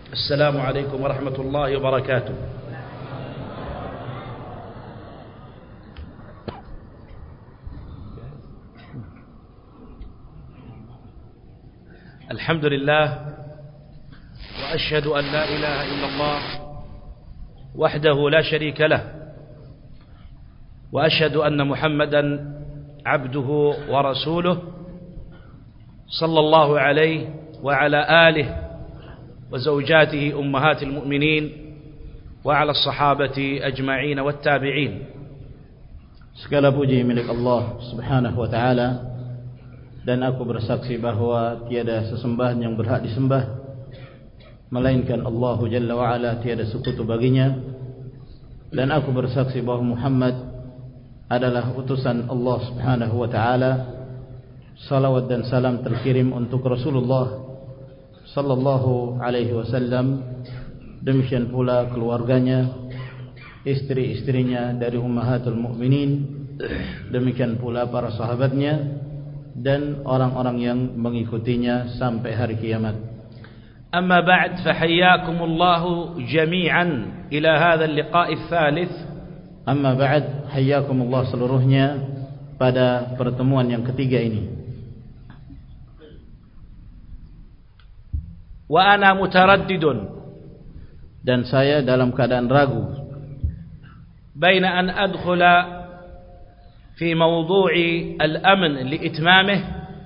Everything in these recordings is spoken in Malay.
السلام عليكم ورحمة الله وبركاته. الحمد لله وأشهد أن لا إله إلا الله وحده لا شريك له وأشهد أن محمدا عبده ورسوله صلى الله عليه وعلى آله وزوجاته أمهات المؤمنين وعلى الصحابة أجمعين والتابعين. Segala puji milik Allah Subhanahu wa taala, dan aku bersaksi bahwa tiada sesembahan yang berhak disembah melainkan Allah Jalla wa Ala, tiada sekutu baginya. Dan aku bersaksi bahwa Muhammad adalah utusan Allah Subhanahu wa taala. Salawat dan salam terkirim untuk Rasulullah sallallahu alaihi wasallam, demikian pula keluarganya, istri-istrinya dari ummahatul mukminin, demikian pula para sahabatnya dan orang-orang yang mengikutinya sampai hari kiamat. Amma ba'd, fahayyakumullahu jami'an ila hadzal liqa' ats-tsalits. Amma ba'd, hayyakumullah seluruhnya pada pertemuan yang ketiga ini. Wa ana mutaraddidun, dan saya dalam keadaan ragu, baina an adkhula fi mawdu'i al-amn liitmamih,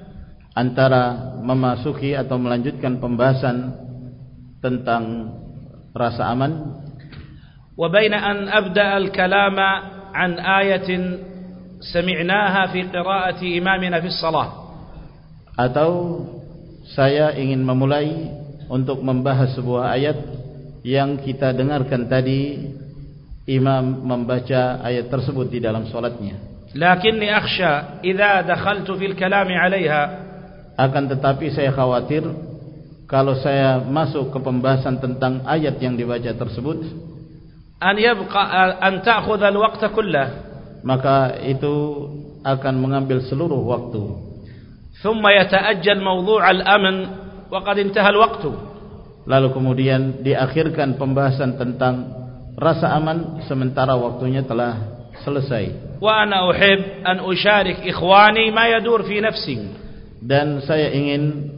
antara memasuki atau melanjutkan pembahasan tentang rasa aman, wa baina an abda al-kalama an ayatin sami'naha fi qira'ati imamina fi shalah, atau saya ingin memulai untuk membahas sebuah ayat yang kita dengarkan tadi imam membaca ayat tersebut di dalam salatnya. Lakinni akhsha idza dakhaltu fil kalam 'alayha, akan tetapi saya khawatir kalau saya masuk ke pembahasan tentang ayat yang dibaca tersebut, an yabqa an ta'khudha al-waqta kullah, maka itu akan mengambil seluruh waktu. Thumma yata'ajjal mawdu' al-amn wa qad intaha al-waqtu, lalu kemudian diakhirkan pembahasan tentang rasa aman sementara waktunya telah selesai. Wa ana uhib an usharik ikhwani ma yadur fi nafsi, dan saya ingin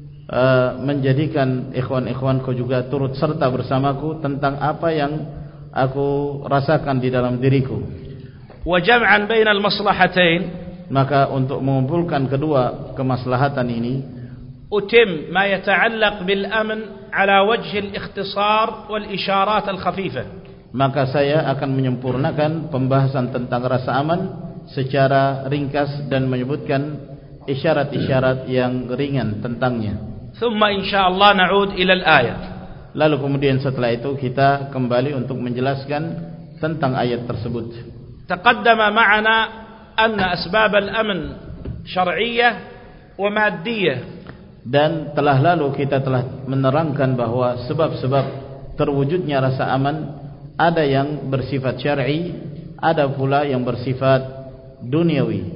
menjadikan ikhwan-ikhwanku juga turut serta bersamaku tentang apa yang aku rasakan di dalam diriku. Wa jam'an bainal maslahatain, maka untuk mengumpulkan kedua kemaslahatan ini, utim ma yata'allaq bil amn ala wajh al-ikhtisar wal isyarat al-khafifah, maka saya akan menyempurnakan pembahasan tentang rasa aman secara ringkas dan menyebutkan isyarat-isyarat yang ringan tentangnya. Thumma insyaallah na'ud ila al-ayat, lalu kemudian setelah itu kita kembali untuk menjelaskan tentang ayat tersebut. Taqaddama ma'ana anna asbab al-amn syar'iyyah wa maddiyah, dan telah lalu kita telah menerangkan bahwa sebab-sebab terwujudnya rasa aman ada yang bersifat syar'i, ada pula yang bersifat duniawi.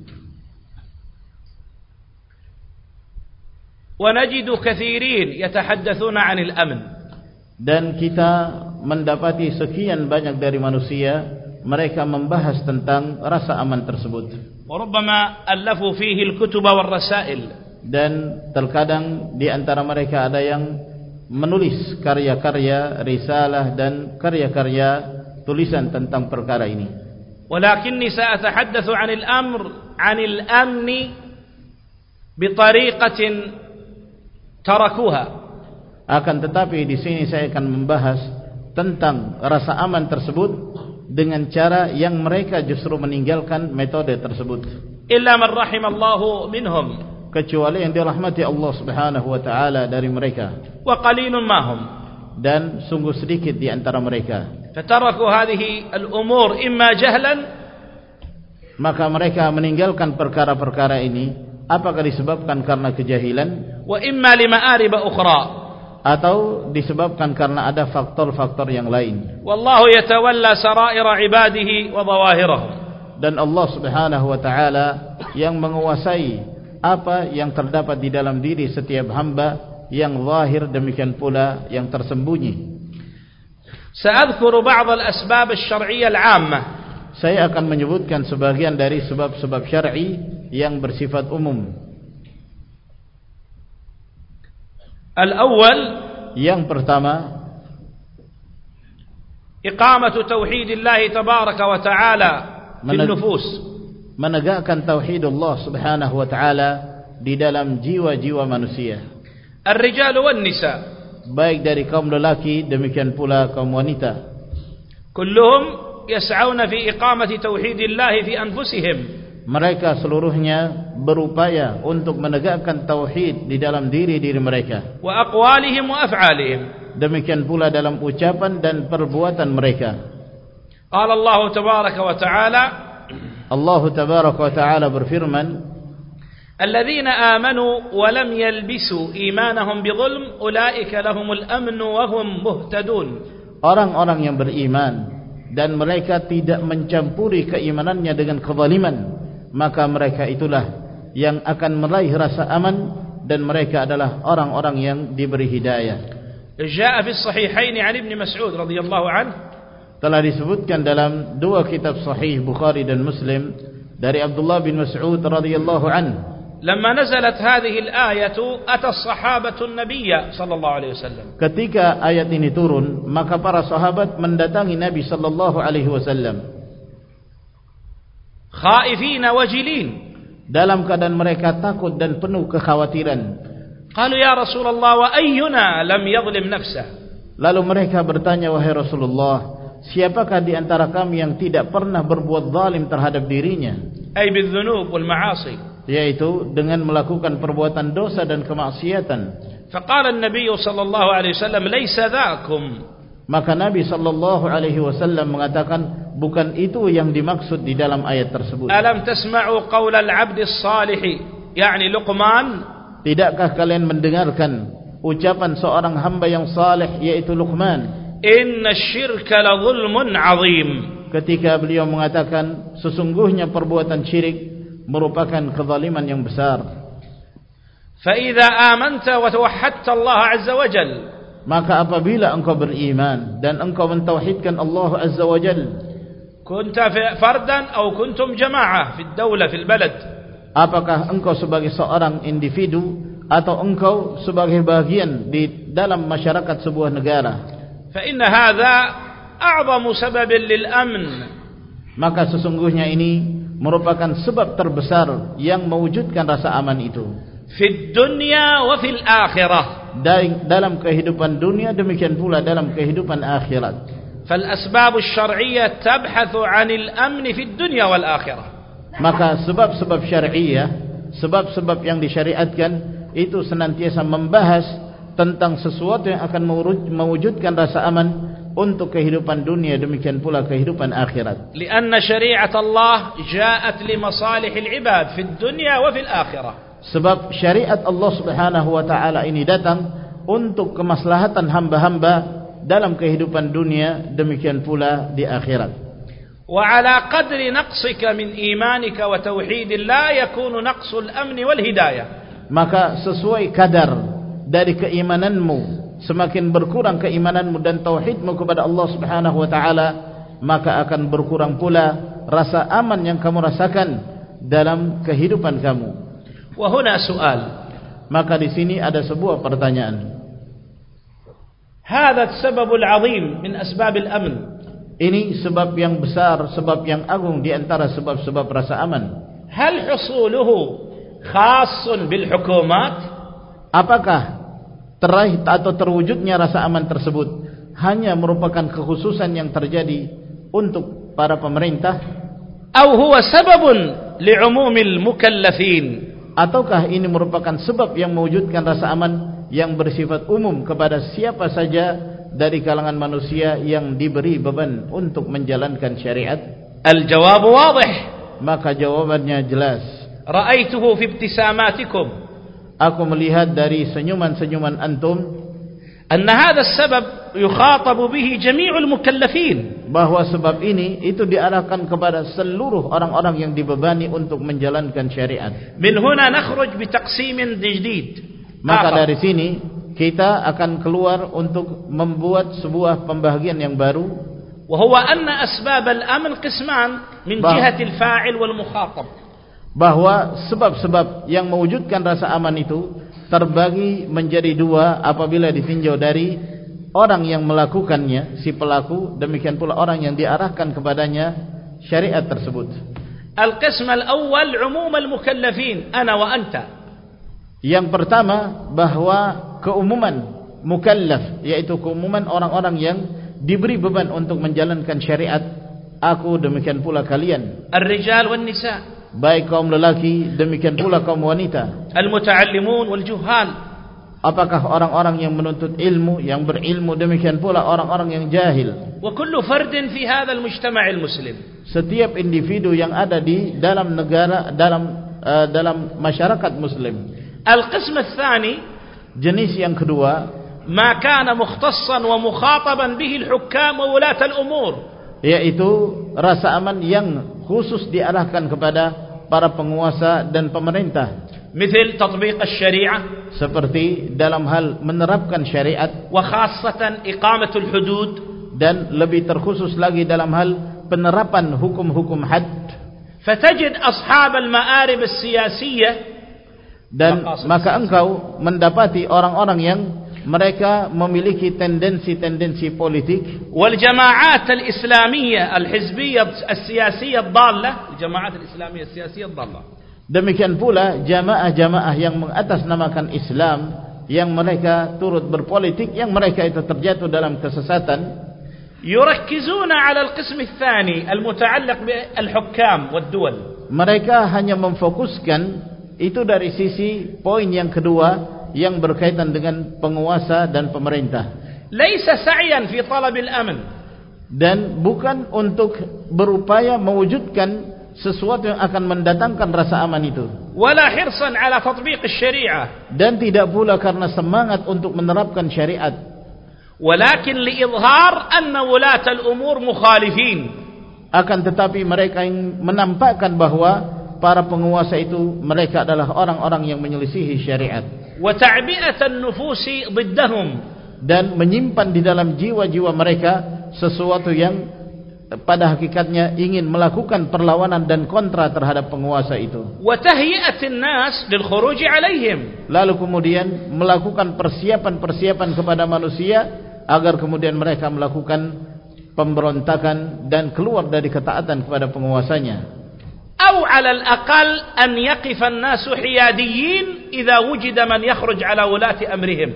Wa najidu katsirin yatahaddatsuna 'anil amn, dan kita mendapati sekian banyak dari manusia mereka membahas tentang rasa aman tersebut. Wa rubbama allafu fihi al-kutub wal rasail, dan terkadang di antara mereka ada yang menulis karya-karya risalah dan karya-karya tulisan tentang perkara ini. Walakinni sa'atahaddatsu 'anil amr 'anil amni bitariqatin tarakuha, akan tetapi di sini saya akan membahas tentang rasa aman tersebut dengan cara yang mereka justru meninggalkan metode tersebut. Illa man rahimallahu minhum, kecuali yang dirahmati Allah Subhanahu wa taala dari mereka. Wa qalilun mahum, dan sungguh sedikit di antara mereka. Fataraku hadhihi al-umur imma jahlan, maka mereka meninggalkan perkara-perkara ini apakah disebabkan karena kejahilan, wa imma lima'arib ukhra, atau disebabkan karena ada faktor-faktor yang lain. Wallahu yatawalla saraira ibadihi wa dhawahirahum, dan Allah Subhanahu wa taala yang menguasai apa yang terdapat di dalam diri setiap hamba yang zahir, demikian pula yang tersembunyi. سأذكر بعض الأسباب الشرعية العامة. Saya akan menyebutkan sebagian dari sebab-sebab syar'i yang bersifat umum. الأول, yang pertama, إقامة توحيد الله تبارك وتعالى في النفوس. menegakkan tauhid Allah Subhanahu wa taala di dalam jiwa-jiwa manusia. الرجال والنساء, baik dari kaum lelaki demikian pula kaum wanita. كلهم يسعون في إقامة توحيد الله في أنفسهم. mereka seluruhnya berupaya untuk menegakkan tauhid di dalam diri-diri mereka. وأقوالهم وأفعالهم, demikian pula dalam ucapan dan perbuatan mereka. قال الله تبارك وتعالى, Allah tabaraka wa taala berfirman, الذين آمنوا ولم يلبسوا إيمانهم بظلم أولئك لهم الأمن وهم مهتدون. orang-orang yang beriman dan mereka tidak mencampuri keimanannya dengan kezaliman, maka mereka itulah yang akan meraih rasa aman dan mereka adalah orang-orang yang diberi hidayah. جاء في الصحيحين عن ابن مسعود رضي الله عنه, telah disebutkan dalam dua kitab sahih Bukhari dan Muslim dari Abdullah bin Mas'ud radhiyallahu anhu, لما نزلت هذه الآية أتى الصحابة النبي صلى الله عليه وسلم. ketika ayat ini turun, maka para sahabat mendatangi Nabi sallallahu alaihi wasallam خائفين وجلين, dalam keadaan mereka takut dan penuh kekhawatiran. قالوا يا رسول الله وأينا لم يظلم نفسه. lalu mereka bertanya, wahai Rasulullah, siapakah di antara kami yang tidak pernah berbuat zalim terhadap dirinya? أي بالذنوب والمعاصي, yaitu dengan melakukan perbuatan dosa dan kemaksiatan. فقال النبي صلى الله عليه وسلم ليس ذاكم. maka Nabi sallallahu alaihi wasallam mengatakan, bukan itu yang dimaksud di dalam ayat tersebut. ألم تسمعوا قول العبد الصالح يعني لقمان. tidakkah kalian mendengarkan ucapan seorang hamba yang saleh, yaitu Luqman, إن الشرك لظلم عظيم. ketika beliau mengatakan sesungguhnya perbuatan syirik merupakan kezaliman yang besar. فإذا آمنت وتوحدت الله عز وجل, maka apabila engkau beriman dan engkau mentauhidkan Allah Azza wa Jalla, كنت فردا أو كنتم جماعة في الدولة في البلد, apakah engkau sebagai seorang individu atau engkau sebagai bagian di dalam masyarakat sebuah negara, فإن هذا أعظم سبب للأمن. maka sesungguhnya ini merupakan sebab terbesar yang mewujudkan rasa aman itu في الدنيا وفي الآخرة, dalam kehidupan dunia demikian pula dalam kehidupan akhirat. فالأسباب الشرعية تبحث عن الأمن في الدنيا والآخرة. maka sebab-sebab syariah, sebab-sebab yang disyariatkan itu senantiasa membahas tentang sesuatu yang akan mewujudkan rasa aman untuk kehidupan dunia demikian pula kehidupan akhirat. لأن شريعة الله جاءت لمصالح العباد في الدنيا وفي الآخرة. sebab syariat Allah Subhanahu wa taala ini datang untuk kemaslahatan hamba-hamba dalam kehidupan dunia demikian pula di akhirat. وعلى قدر نقصك من إيمانك وتوحيد الله يكون نقص الأمن والهداية. maka sesuai kadar dari keimananmu, semakin berkurang keimananmu dan tauhidmu kepada Allah Subhanahu wa taala, maka akan berkurang pula rasa aman yang kamu rasakan dalam kehidupan kamu. Wa huna su'al. Maka di sini ada sebuah pertanyaan. Hadha as-sababul 'azim min asbab al-amn. Ini sebab yang besar, sebab yang agung di antara sebab-sebab rasa aman. Hal husuluhu khassun bil hukumat? Apakah teraih atau terwujudnya rasa aman tersebut hanya merupakan kekhususan yang terjadi untuk para pemerintah? Atau huwa sababun li'umumil mukallafin? Ataukah ini merupakan sebab yang mewujudkan rasa aman yang bersifat umum kepada siapa saja dari kalangan manusia yang diberi beban untuk menjalankan syariat? Al-jawab wadih. Maka jawabannya jelas. Ra'aituhu fi ibtisamatikum. Aku melihat dari senyuman-senyuman antum anna hadha as-sabab yukhatabu bihi jami'ul mukallafin. Bahwa sebab ini itu diarahkan kepada seluruh orang-orang yang dibebani untuk menjalankan syariat. Min huna nakhruj bi taqsimin jadid. Maka dari sini kita akan keluar untuk membuat sebuah pembahagian yang baru. وهو أن أسباب الأمن قسمان من جهة الفاعل والمخاطب. Bahwa sebab-sebab yang mewujudkan rasa aman itu terbagi menjadi dua apabila ditinjau dari orang yang melakukannya, si pelaku, demikian pula orang yang diarahkan kepadanya syariat tersebut. القسم الأول عموم المكلفين أنا وأنت. Yang pertama bahwa keumuman mukallaf, yaitu keumuman orang-orang yang diberi beban untuk menjalankan syariat, aku demikian pula kalian. الرجال والنساء. Baik kaum lelaki demikian pula kaum wanita. المتعلمون والجهال. Apakah orang-orang yang menuntut ilmu, yang berilmu, demikian pula orang-orang yang jahil. وكل فرد في هذا المجتمع المسلم. Setiap individu yang ada di dalam negara, dalam masyarakat muslim. القسم الثاني, jenis yang kedua, ما كان مختصا ومخاطبا به الحكام وولاة الأمور, yaitu rasa aman yang khusus diarahkan kepada para penguasa dan pemerintah. مثل تطبيق الشريعة, seperti dalam hal menerapkan syariat, وخاصة إقامة الحدود, dan lebih terkhusus lagi dalam hal penerapan hukum-hukum had. فتجد أصحاب المآرب السياسية, dan maka engkau mendapati orang-orang yang mereka memiliki tendensi-tendensi politik, والجماعات الإسلامية الحزبية السياسية الضالة, الجماعات الإسلامية السياسية الضالة. Demikian pula jamaah-jamaah yang mengatasnamakan Islam, yang mereka turut berpolitik, yang mereka itu terjatuh dalam kesesatan. يركزون على القسم الثاني المتعلق بالحكام والدول. Mereka hanya memfokuskan itu dari sisi poin yang kedua yang berkaitan dengan penguasa dan pemerintah. ليس سعيا في طلب الأمن. Dan bukan untuk berupaya mewujudkan sesuatu yang akan mendatangkan rasa aman itu. ولا حرصا على تطبيق الشريعة. Dan tidak pula karena semangat untuk menerapkan syariat. ولكن لإظهار أن ولاة الأمور مخالفين. Akan tetapi mereka yang menampakkan bahwa para penguasa itu mereka adalah orang-orang yang menyelisihi syariat. وتعبئة النفوس ضدهم. Dan menyimpan di dalam jiwa-jiwa mereka sesuatu yang pada hakikatnya ingin melakukan perlawanan dan kontra terhadap penguasa itu. وتهيئة الناس للخروج عليهم. Lalu kemudian melakukan persiapan-persiapan kepada manusia agar kemudian mereka melakukan pemberontakan dan keluar dari ketaatan kepada penguasanya. أو على الأقل أن يقف الناس حياديين إذا وجد من يخرج على ولاة أمرهم.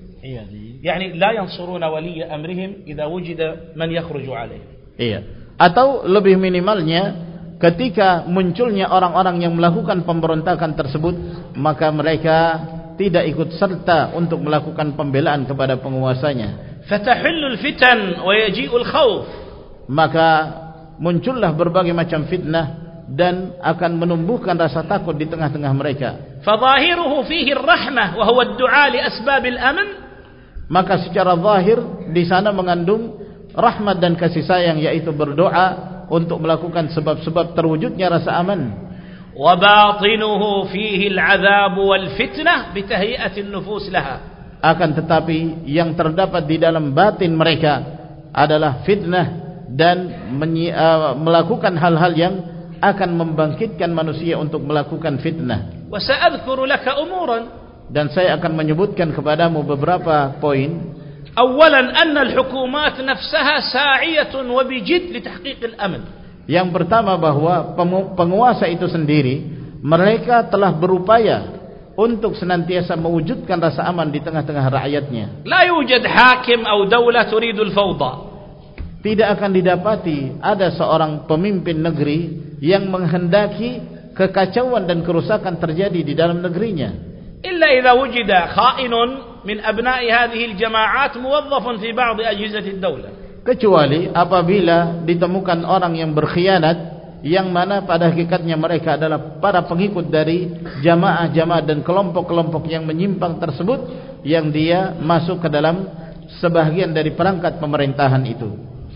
يعني لا ينصرون ولي أمرهم إذا وجد من يخرج عليه. Iya. Atau lebih minimalnya ketika munculnya orang-orang yang melakukan pemberontakan tersebut, maka mereka tidak ikut serta untuk melakukan pembelaan kepada penguasanya. فتحل الفتن ويجيء الخوف. Maka muncullah berbagai macam fitnah dan akan menumbuhkan rasa takut di tengah-tengah mereka. فظاهره فيه الرحمة وهو الدعاء لأسباب الأمن. Maka secara zahir di sana mengandung rahmat dan kasih sayang, yaitu berdoa untuk melakukan sebab-sebab terwujudnya rasa aman. وباطنه فيه العذاب والفتنة بتهيئة النفوس لها. Akan tetapi yang terdapat di dalam batin mereka adalah fitnah dan melakukan hal-hal yang akan membangkitkan manusia untuk melakukan fitnah. وسأذكر لك أمورا. Dan saya akan menyebutkan kepadamu beberapa poin. أولا أن الحكومات نفسها ساعية وبجد لتحقيق الأمن. Yang pertama bahwa penguasa itu sendiri mereka telah berupaya untuk senantiasa mewujudkan rasa aman di tengah-tengah rakyatnya. لا يوجد حاكم أو دولة تريد الفوضى. Tidak akan didapati ada seorang pemimpin negeri yang menghendaki kekacauan dan kerusakan terjadi di dalam negerinya. إلا إذا وجد خائن من أبناء هذه الجماعات موظف في بعض أجهزة الدولة. Kecuali apabila ditemukan orang yang berkhianat, yang mana pada hakikatnya mereka adalah para pengikut dari jamaah-jamaah dan kelompok-kelompok yang menyimpang tersebut, yang dia masuk ke dalam sebahagian dari perangkat pemerintahan itu.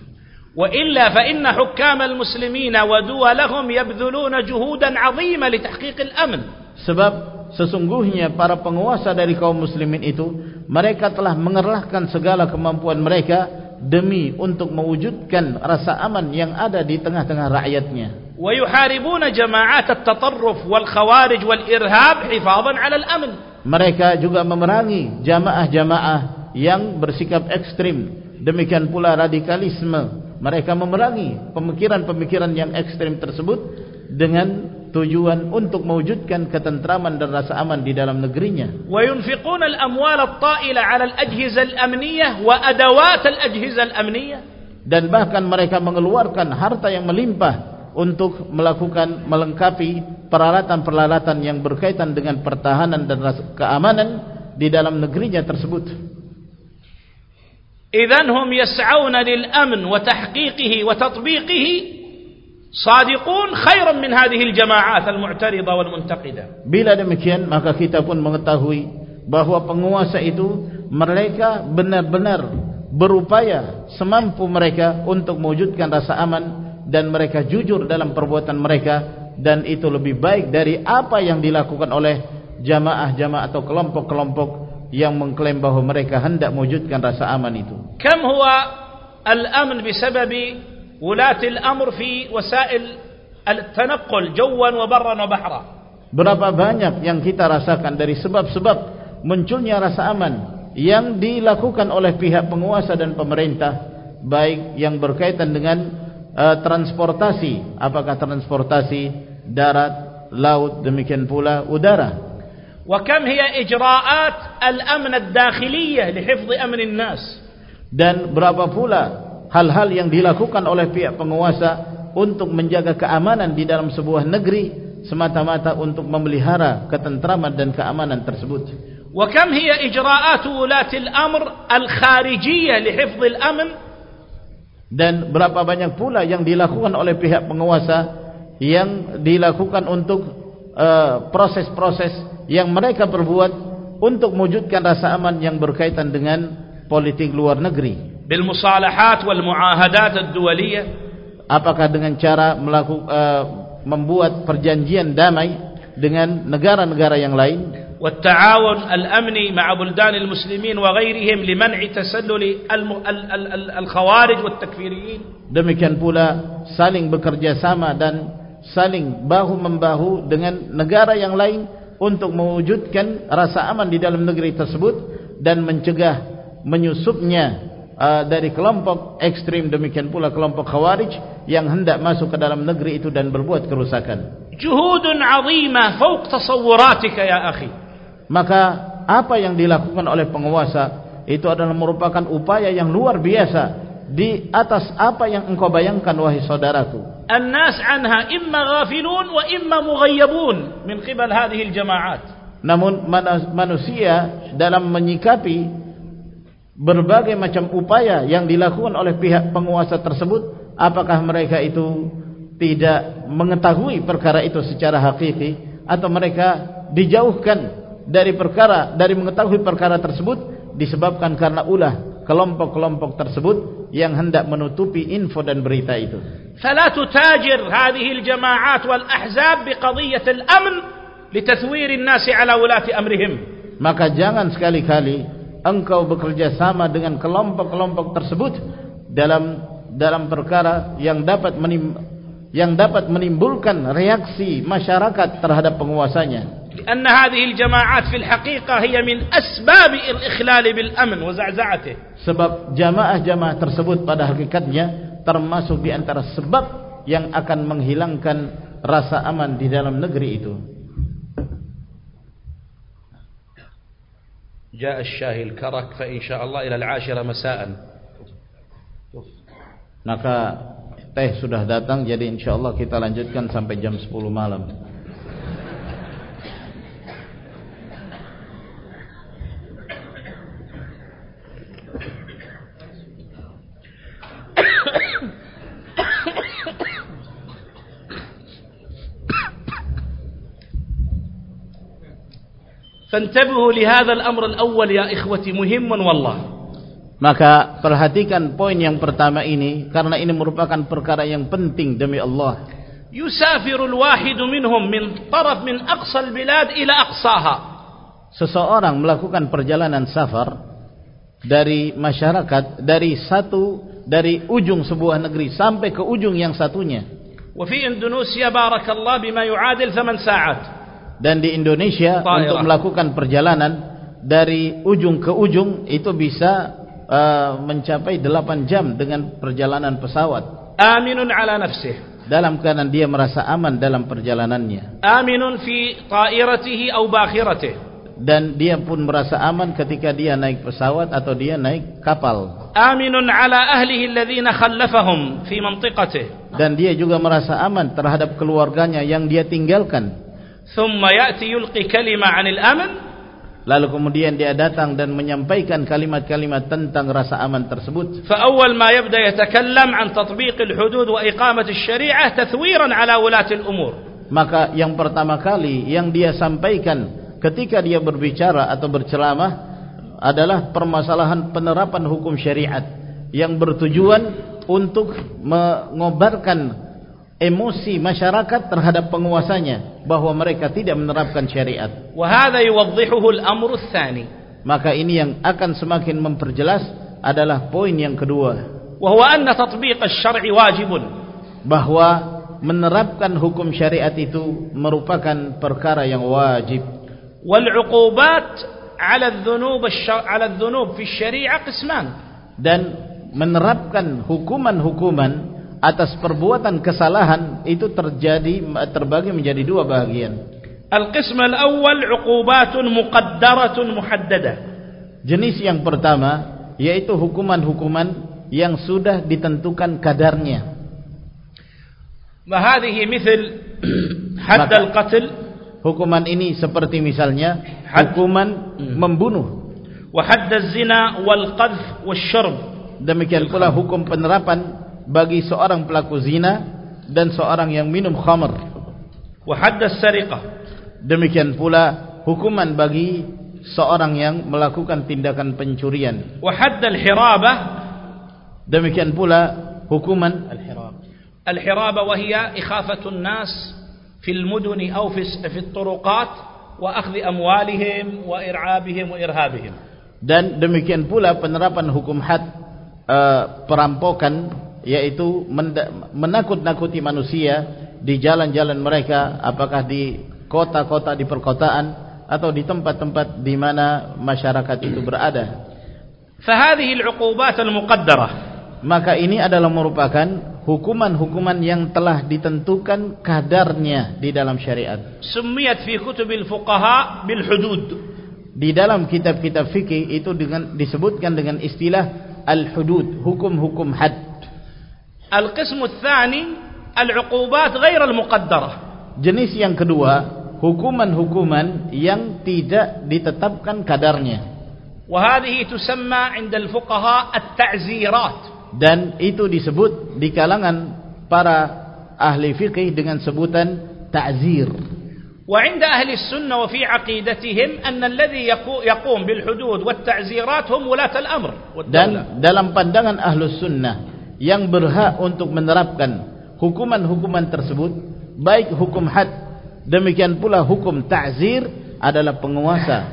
وإلا فإن حكام المسلمين ودولهم يبذلون جهودا عظيمة لتحقيق الأمن. Sebab sesungguhnya para penguasa dari kaum muslimin itu mereka telah mengerahkan segala kemampuan mereka demi untuk mewujudkan rasa aman yang ada di tengah-tengah rakyatnya. ويحاربون جماعات التطرف والخوارج والإرهاب حفاظا على الأمن. Mereka juga memerangi jamaah-jamaah yang bersikap ekstrim, demikian pula radikalisme. Mereka memerangi pemikiran-pemikiran yang ekstrim tersebut dengan tujuan untuk mewujudkan ketentraman dan rasa aman di dalam negerinya. وينفقون الأموال الطائلة على الأجهزة الأمنية وأدوات الأجهزة الأمنية. Dan bahkan mereka mengeluarkan harta yang melimpah untuk melakukan melengkapi peralatan-peralatan yang berkaitan dengan pertahanan dan keamanan di dalam negerinya tersebut. إذن هم يسعون للأمن وتحقيقه وتطبيقه صادقون خيرا من هذه الجماعات المعترضة والمنتقدة. Bila demikian maka kita pun mengetahui bahwa penguasa itu mereka benar-benar berupaya semampu mereka untuk mewujudkan rasa aman dan mereka jujur dalam perbuatan mereka, dan itu lebih baik dari apa yang dilakukan oleh jamaah-jamaah atau kelompok-kelompok yang mengklaim bahwa mereka hendak mewujudkan rasa aman itu. Kam huwa al-amn bisabab wulat al-amr fi wasail al-tanaqqul jawan wa barran wa bahra. Berapa banyak yang kita rasakan dari sebab-sebab munculnya rasa aman yang dilakukan oleh pihak penguasa dan pemerintah, baik yang berkaitan dengan transportasi, apakah transportasi darat, laut, demikian pula udara. Wa kam hiya ijra'at al-amn ad-dakhiliyah li hifdh amn an-nas. Dan berapa pula hal-hal yang dilakukan oleh pihak penguasa untuk menjaga keamanan di dalam sebuah negeri semata-mata untuk memelihara ketentraman dan keamanan tersebut. Wa kam hiya ijra'at wulat al-amr al-kharijiyah li hifdh al-amn. Dan berapa banyak pula yang dilakukan oleh pihak penguasa yang dilakukan untuk proses-proses yang mereka perbuat untuk mewujudkan rasa aman yang berkaitan dengan politik luar negeri. Bil musalahat wal muahadat ad-duwaliyah. Apakah dengan cara membuat perjanjian damai dengan negara-negara yang lain? والتعاون الأمني مع بلدان المسلمين وغيرهم لمنع تسلل الخوارج والتكفيريين. Demikian pula saling bekerja sama dan saling bahu-membahu dengan negara yang lain untuk mewujudkan rasa aman di dalam negeri tersebut dan mencegah menyusupnya dari kelompok ekstrim, demikian pula kelompok khawarij yang hendak masuk ke dalam negeri itu dan berbuat kerusakan. Juhudun 'azimah fawq tasawwuratika ya akhi. Maka apa yang dilakukan oleh penguasa itu adalah merupakan upaya yang luar biasa di atas apa yang engkau bayangkan wahai saudaraku. An-nas 'anha imma ghafilun wa imma mughayyabun min qibal hadhihi al-jama'at. Namun manusia dalam menyikapi berbagai macam upaya yang dilakukan oleh pihak penguasa tersebut, apakah mereka itu tidak mengetahui perkara itu secara hakiki, atau mereka dijauhkan dari mengetahui perkara tersebut disebabkan karena ulah kelompok-kelompok tersebut yang hendak menutupi info dan berita itu. Fala tutajir hadhihi al-jama'at wal ahzab biqadhiyyah al-amn litathwir an-nas 'ala ulati amrihim. Maka jangan sekali-kali engkau bekerja sama dengan kelompok-kelompok tersebut dalam perkara yang dapat menimbulkan reaksi masyarakat terhadap penguasanya. لأن هذه الجماعات في الحقيقة هي من أسباب الإخلال بالأمن وزعزعته. Sebab jamaah-jamaah tersebut pada hakikatnya termasuk di antara sebab yang akan menghilangkan rasa aman di dalam negeri itu. جاء الشاهي الكرك فإن شاء الله إلى 10 مساء. Maka teh sudah datang, jadi insyaallah kita lanjutkan sampai jam 10 malam. فانتبهوا لهذا الأمر الأول يا إخوتي مهم والله. Maka perhatikan poin yang pertama ini, karena ini merupakan perkara yang penting demi Allah. يسافر الواحد منهم من طرف من أقصى البلاد إلى أقصاها. Seseorang melakukan perjalanan safar dari masyarakat dari ujung sebuah negeri sampai ke ujung yang satunya. وفي إندونيسيا بارك الله بما يعادل 8 ساعات. Dan di Indonesia untuk melakukan perjalanan dari ujung ke ujung itu bisa mencapai 8 jam dengan perjalanan pesawat. آمن على نفسه. Dalam keadaan dia merasa aman dalam perjalanannya. آمن في طائرته أو باخرته. Dan dia pun merasa aman ketika dia naik pesawat atau dia naik kapal. آمن على أهله الذين خلفهم في منطقته. Dan dia juga merasa aman terhadap keluarganya yang dia tinggalkan. ثم يأتي يلقي كلمة عن الأمن. Lalu kemudian dia datang dan menyampaikan kalimat-kalimat tentang rasa aman tersebut. فأول ما يبدأ يتكلم عن تطبيق الحدود وإقامة الشريعة تثويرا على ولاة الأمور. Maka yang pertama kali yang dia sampaikan ketika dia berbicara atau berceramah adalah permasalahan penerapan hukum syariat yang bertujuan untuk mengobarkan emosi masyarakat terhadap penguasanya bahwa mereka tidak menerapkan syariat. وهذا يوضحه الأمر الثاني. Maka ini yang akan semakin memperjelas adalah poin yang kedua. وهو أن تطبيق الشرع واجب. Bahwa menerapkan hukum syariat itu merupakan perkara yang wajib. والعقوبات على الذنوب في الشريعة قسمان. Dan menerapkan hukuman-hukuman atas perbuatan kesalahan itu terbagi menjadi dua bagian. القسم الأول عقوبات مقدرة محددة. Jenis yang pertama yaitu hukuman-hukuman yang sudah ditentukan kadarnya. وهذه مثل حد القتل. Hukuman ini seperti misalnya hukuman membunuh. وحد الزنا والقذف والشرب. Demikian pula hukum penerapan bagi seorang pelaku zina dan seorang yang minum khamr. وحد السرقة. Demikian pula hukuman bagi seorang yang melakukan tindakan pencurian. وحد الحرابة. Demikian pula hukuman الحرابة وهي إخافة الناس في المدن أو في الطرقات وأخذ أموالهم وإرعابهم وإرهابهم. Dan demikian pula penerapan hukum had perampokan, yaitu menakut-nakuti manusia di jalan-jalan mereka, apakah di kota-kota, di perkotaan atau di tempat-tempat di mana masyarakat itu berada. فهذه العقوبات المقدرة. Maka ini adalah merupakan hukuman-hukuman yang telah ditentukan kadarnya di dalam syariat. سميت في كتب الفقهاء بالحدود. Di dalam kitab-kitab fikih itu disebutkan dengan istilah al-hudud, hukum-hukum had. القسم الثاني العقوبات غير المقدرة. Jenis yang kedua, hukuman-hukuman yang tidak ditetapkan kadarnya. وهذه تسمى عند الفقهاء التعزيرات. Dan itu disebut di kalangan para ahli fikih dengan sebutan ta'zir. وعند أهل السنة وفي عقيدتهم أن الذي يقوم بالحدود والتعزيرات هم ولاة الأمر والدولة. Dan dalam pandangan ahlus sunnah yang berhak untuk menerapkan hukuman-hukuman tersebut, baik hukum had demikian pula hukum ta'zir, adalah penguasa.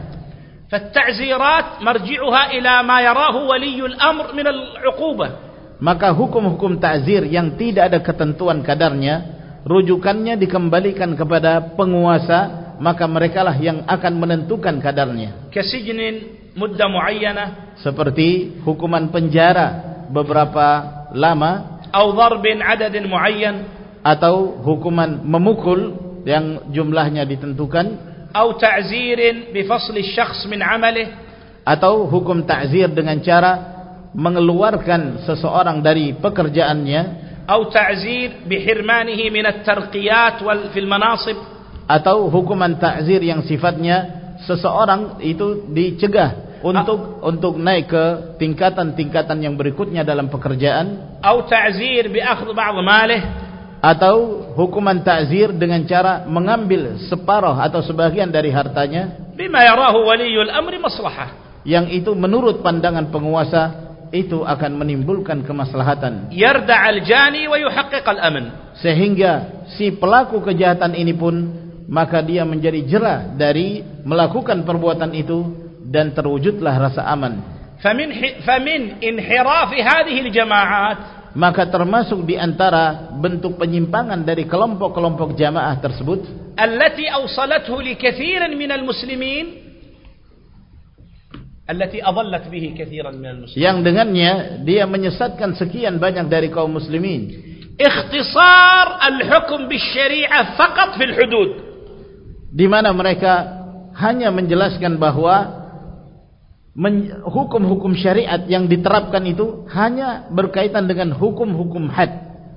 فالتعزيرات مرجعها إلى ما يراه ولي الأمر من العقوبة. Maka hukum-hukum ta'zir yang tidak ada ketentuan kadarnya, rujukannya dikembalikan kepada penguasa, maka merekalah yang akan menentukan kadarnya. كسجن مدة معينة. Seperti hukuman penjara beberapa lama. أو ضرب عدد معين. Atau hukuman memukul yang jumlahnya ditentukan. أو تعزير بفصل الشخص من عمله. Atau hukum ta'zir dengan cara mengeluarkan seseorang dari pekerjaannya. أو تعزير بحرمانه من الترقيات في المناصب. Atau hukuman ta'zir yang sifatnya seseorang itu dicegah untuk naik ke tingkatan-tingkatan yang berikutnya dalam pekerjaan. أو تعزير بأخذ بعض ماله. Atau hukuman ta'zir dengan cara mengambil separuh atau sebagian dari hartanya. بما يراه ولي الأمر مصلحة. Yang itu menurut pandangan penguasa itu akan menimbulkan kemaslahatan. يردع الجاني ويحقق الأمن. sehingga si pelaku kejahatan ini pun maka dia menjadi jera dari melakukan perbuatan itu dan terwujudlah rasa aman. فمن انحراف هذه الجماعات, maka termasuk di antara bentuk penyimpangan dari kelompok-kelompok jamaah tersebut, التي أوصلته لكثير من المسلمين, التي أضلت به كثيرا من المسلمين, yang dengannya dia menyesatkan sekian banyak dari kaum muslimin. اختصار الحكم بالشريعة فقط في الحدود, di mana mereka hanya menjelaskan bahwa hukum-hukum syariat yang diterapkan itu hanya berkaitan dengan hukum-hukum had.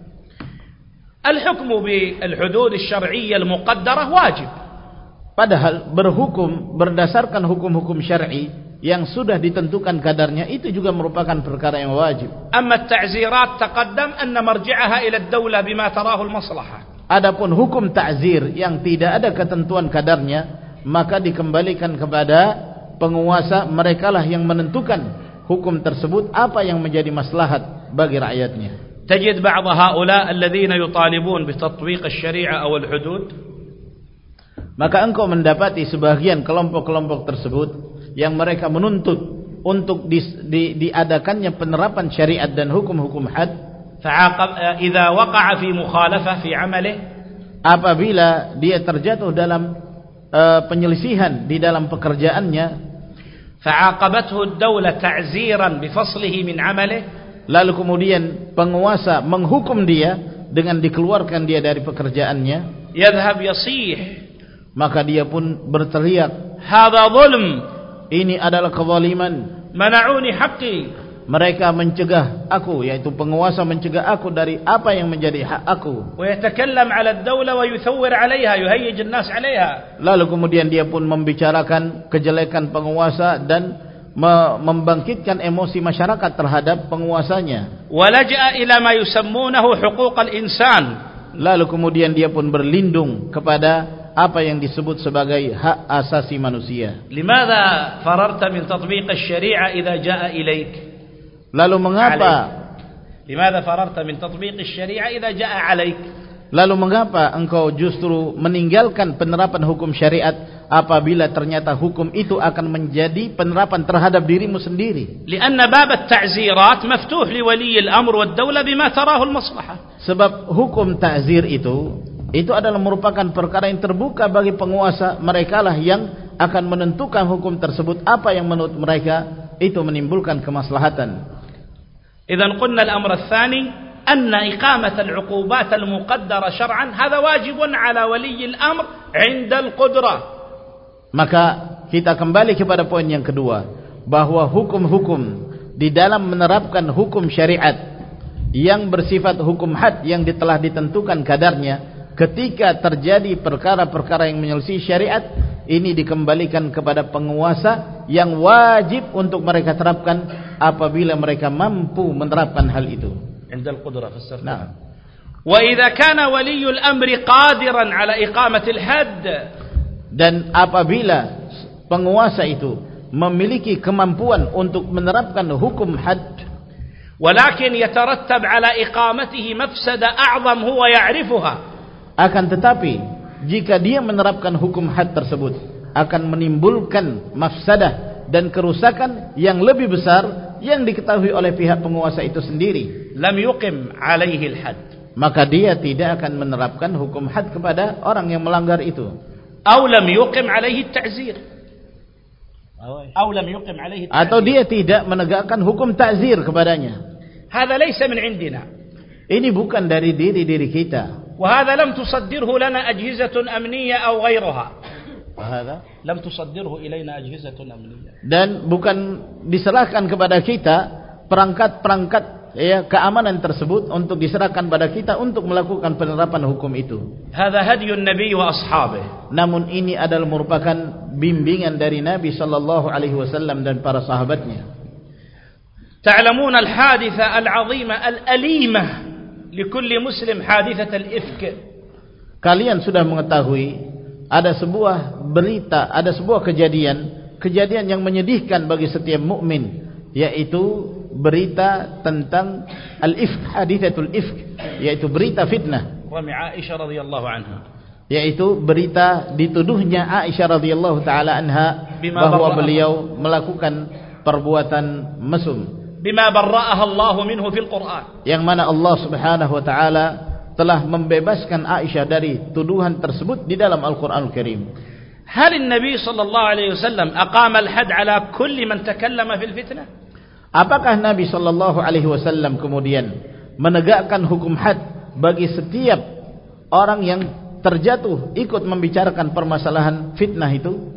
الحكم بالحدود الشرعية المقدرة واجب, padahal berhukum berdasarkan hukum-hukum syar'i yang sudah ditentukan kadarnya itu juga merupakan perkara yang wajib. أما التعزيرات تقدم أن مرجعها إلى الدولة بما تراه المصلحة. Adapun hukum ta'zir yang tidak ada ketentuan kadarnya maka dikembalikan kepada penguasa, merekalah yang menentukan hukum tersebut apa yang menjadi maslahat bagi rakyatnya. تجد بعض هؤلاء الذين يطالبون بتطبيق الشريعة أو الحدود, maka engkau mendapati sebagian kelompok-kelompok tersebut yang mereka menuntut untuk diadakannya penerapan syariat dan hukum-hukum had. إذا وقع في مخالفة في عمله, apabila dia terjatuh dalam penyelisihan di dalam pekerjaannya, فعاقبته الدولة تعزيرا بفصله من عمله, lalu kemudian penguasa menghukum dia dengan dikeluarkan dia dari pekerjaannya, يذهب يصيح, maka dia pun berteriak, هذا ظلم, ini adalah kezaliman, منعوني حقي, mereka mencegah aku, yaitu penguasa mencegah aku dari apa yang menjadi hak aku. ويتكلم على الدولة ويثور عليها, يهيج الناس عليها. Lalu kemudian dia pun membicarakan kejelekan penguasa dan membangkitkan emosi masyarakat terhadap penguasanya. ولجأ إلى ما يسمونه حقوق الإنسان. Lalu kemudian dia pun berlindung kepada apa yang disebut sebagai hak asasi manusia. لماذا فررت من تطبيق الشريعة إذا جاء إليك؟ Lalu mengapa? لماذا فررت من تطبيق الشريعة إذا جاء عليك؟ Lalu mengapa engkau justru meninggalkan penerapan hukum syariat apabila ternyata hukum itu akan menjadi penerapan terhadap dirimu sendiri? لأن باب التعزيرات مفتوح لولي الأمر والدولة بما تراه المصلحة. Sebab hukum ta'zir itu adalah merupakan perkara yang terbuka bagi penguasa, merekalah yang akan menentukan hukum tersebut apa yang menurut mereka itu menimbulkan kemaslahatan. إذن قلنا الأمر الثاني أن إقامة العقوبات المقدرة شرعا هذا واجب على ولي الأمر عند القدرة. Maka kita kembali kepada poin yang kedua, bahwa hukum-hukum di dalam menerapkan hukum syariat yang bersifat hukum had yang telah ditentukan kadarnya, ketika terjadi perkara-perkara yang menyelisih syariat, ini dikembalikan kepada penguasa yang wajib untuk mereka terapkan apabila mereka mampu menerapkan hal itu. عند القدرة في نعم. وإذا كان ولي الأمر قادرا على إقامة الحد, dan apabila penguasa itu memiliki kemampuan untuk menerapkan hukum had, ولكن يترتب على إقامته مفسدة أعظم هو يعرفها, akan tetapi jika dia menerapkan hukum had tersebut akan menimbulkan mafsadah dan kerusakan yang lebih besar yang diketahui oleh pihak penguasa itu sendiri, lam yuqim alaihi al-had, maka dia tidak akan menerapkan hukum had kepada orang yang melanggar itu. Atau lam yuqim alaihi at-ta'zir, atau dia tidak menegakkan hukum ta'zir kepadanya. Hadza laysa min indina, ini bukan dari diri kita. Wa hadza lam tusaddirhu lana ajhizatun amniyah aw ghayruha. Lam tusaddirhu ilaina ajhizatun amniyah, dan bukan diserahkan kepada kita perangkat-perangkat keamanan tersebut untuk diserahkan pada kita untuk melakukan penerapan hukum itu. Hadza hadyun nabiy wa ashabihi, namun ini adalah merupakan bimbingan dari Nabi sallallahu alaihi wasallam dan para sahabatnya. Ta'lamun al-haditha al-'azimah al-alimah likulli muslim, hadithat al-ifk. Kalian sudah mengetahui ada sebuah berita, ada sebuah kejadian yang menyedihkan bagi setiap mukmin, yaitu berita tentang al-ifk, hadithatul ifk, yaitu berita fitnah. عائشة رضي الله عنها, yaitu berita dituduhnya Aisyah radhiyallahu taala anha bahwa beliau melakukan perbuatan mesum, bima barra'aha Allah minhu fil Qur'an, yang mana Allah Subhanahu wa taala telah membebaskan Aisyah dari tuduhan tersebut di dalam Al-Qur'anul Karim. Hal Nabi sallallahu alaihi wasallam aqama al-had ala kulli man takallama fil fitnah? Apakah Nabi sallallahu alaihi wasallam kemudian menegakkan hukum had bagi setiap orang yang terjatuh ikut membicarakan permasalahan fitnah itu?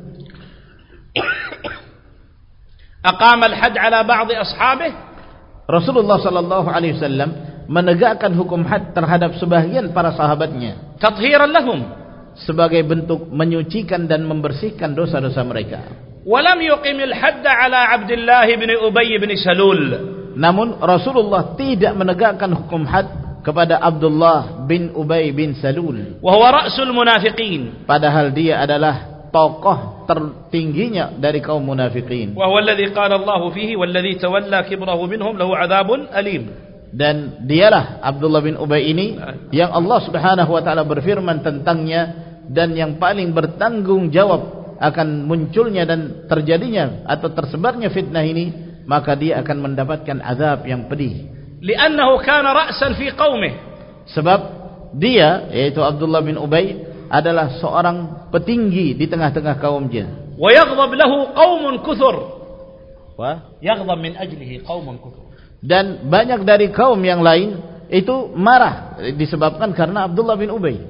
Aqama al-had ala ba'd ashabihi? Rasulullah sallallahu alaihi wasallam menegakkan hukum had terhadap sebahagian para sahabatnya, tathiran lahum, sebagai bentuk menyucikan dan membersihkan dosa-dosa mereka. Walam yuqimil hadd ala Abdullah bin Ubay bin Salul. Namun Rasulullah tidak menegakkan hukum had kepada Abdullah bin Ubay bin Salul, wa huwa ra'sul munafiqin, padahal dia adalah tokoh tertingginya dari kaum munafiqin. Wa huwa alladhi qala Allah fihi walladhi tawalla kibrahu minhum lahu 'adzabun alim. Dan dialah Abdullah bin Ubay ini yang Allah Subhanahu wa taala berfirman tentangnya, dan yang paling bertanggung jawab akan munculnya dan terjadinya atau tersebarnya fitnah ini, maka dia akan mendapatkan azab yang pedih. Li'annahu kana ra'san fi qaumih, sebab dia, yaitu Abdullah bin Ubay, adalah seorang petinggi di tengah-tengah kaumnya. Wa yaghdab lahu qaumun kuthur, wa yaghdab min ajlihi qaumun kuthur, dan banyak dari kaum yang lain itu marah disebabkan karena Abdullah bin Ubay.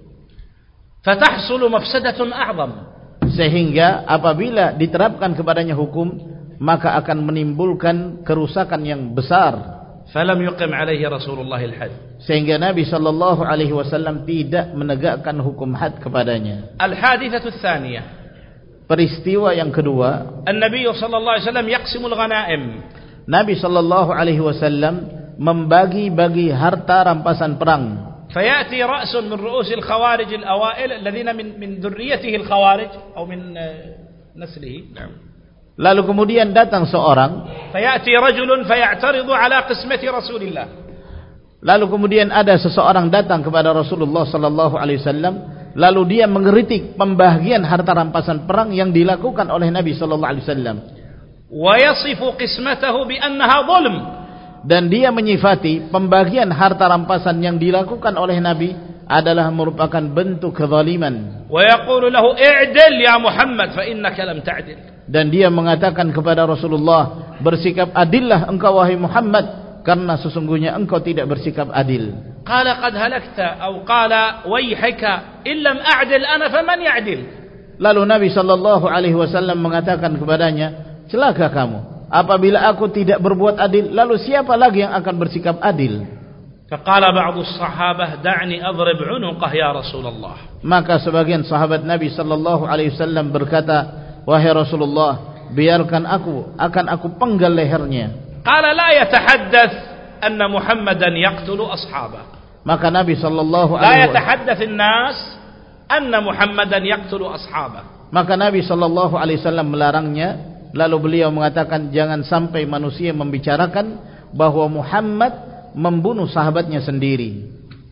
Fatahsulu mafsadatun a'zam, sehingga apabila diterapkan kepadanya hukum, maka akan menimbulkan kerusakan yang besar. Falam yuqim alaihi Rasulullah al-had, sehingga Nabi sallallahu alaihi wasallam tidak menegakkan hukum had kepadanya. Al-hadithatu tsaniyah, peristiwa yang kedua, An-Nabi sallallahu alaihi wasallam yaqsimul ghanaim, Nabi sallallahu alaihi wasallam membagi-bagi harta rampasan perang. فيأتي رأس من رؤوس الخوارج الأوائل الذين من ذريته الخوارج أو من نسله. Lalu kemudian datang seorang, فيأتي رجل فيعترض على قسمة رسول الله. Lalu kemudian ada seseorang datang kepada Rasulullah sallallahu alaihi wasallam, lalu dia mengkritik pembagian harta rampasan perang yang dilakukan oleh Nabi sallallahu alaihi wasallam. ويصف قسمته بأنها ظلم, dan dia menyifati pembagian harta rampasan yang dilakukan oleh Nabi adalah merupakan bentuk kezaliman. ويقول له اعدل يا محمد فإنك لم تعدل, dan dia mengatakan kepada Rasulullah, bersikap adillah engkau wahai Muhammad, karena sesungguhnya engkau tidak bersikap adil. قال قد هلكت أو قال ويحك إن لم أعدل أنا فمن يعدل. Lalu Nabi sallallahu alaihi wasallam mengatakan kepadanya, celaka kamu, apabila aku tidak berbuat adil, lalu siapa lagi yang akan bersikap adil? فقال بعض الصحابة دعني أضرب عنقه يا رسول الله. Maka sebagian sahabat Nabi sallallahu alaihi wasallam berkata, wahai Rasulullah, biarkan akan aku penggal lehernya. قال لا يتحدث أن محمدا يقتل أصحابه. Maka Nabi sallallahu لا alaihi يتحدث الناس أن محمدا يقتل أصحابه. Maka Nabi sallallahu alaihi wasallam melarangnya. Lalu beliau mengatakan, jangan sampai manusia membicarakan bahwa Muhammad membunuh sahabatnya sendiri.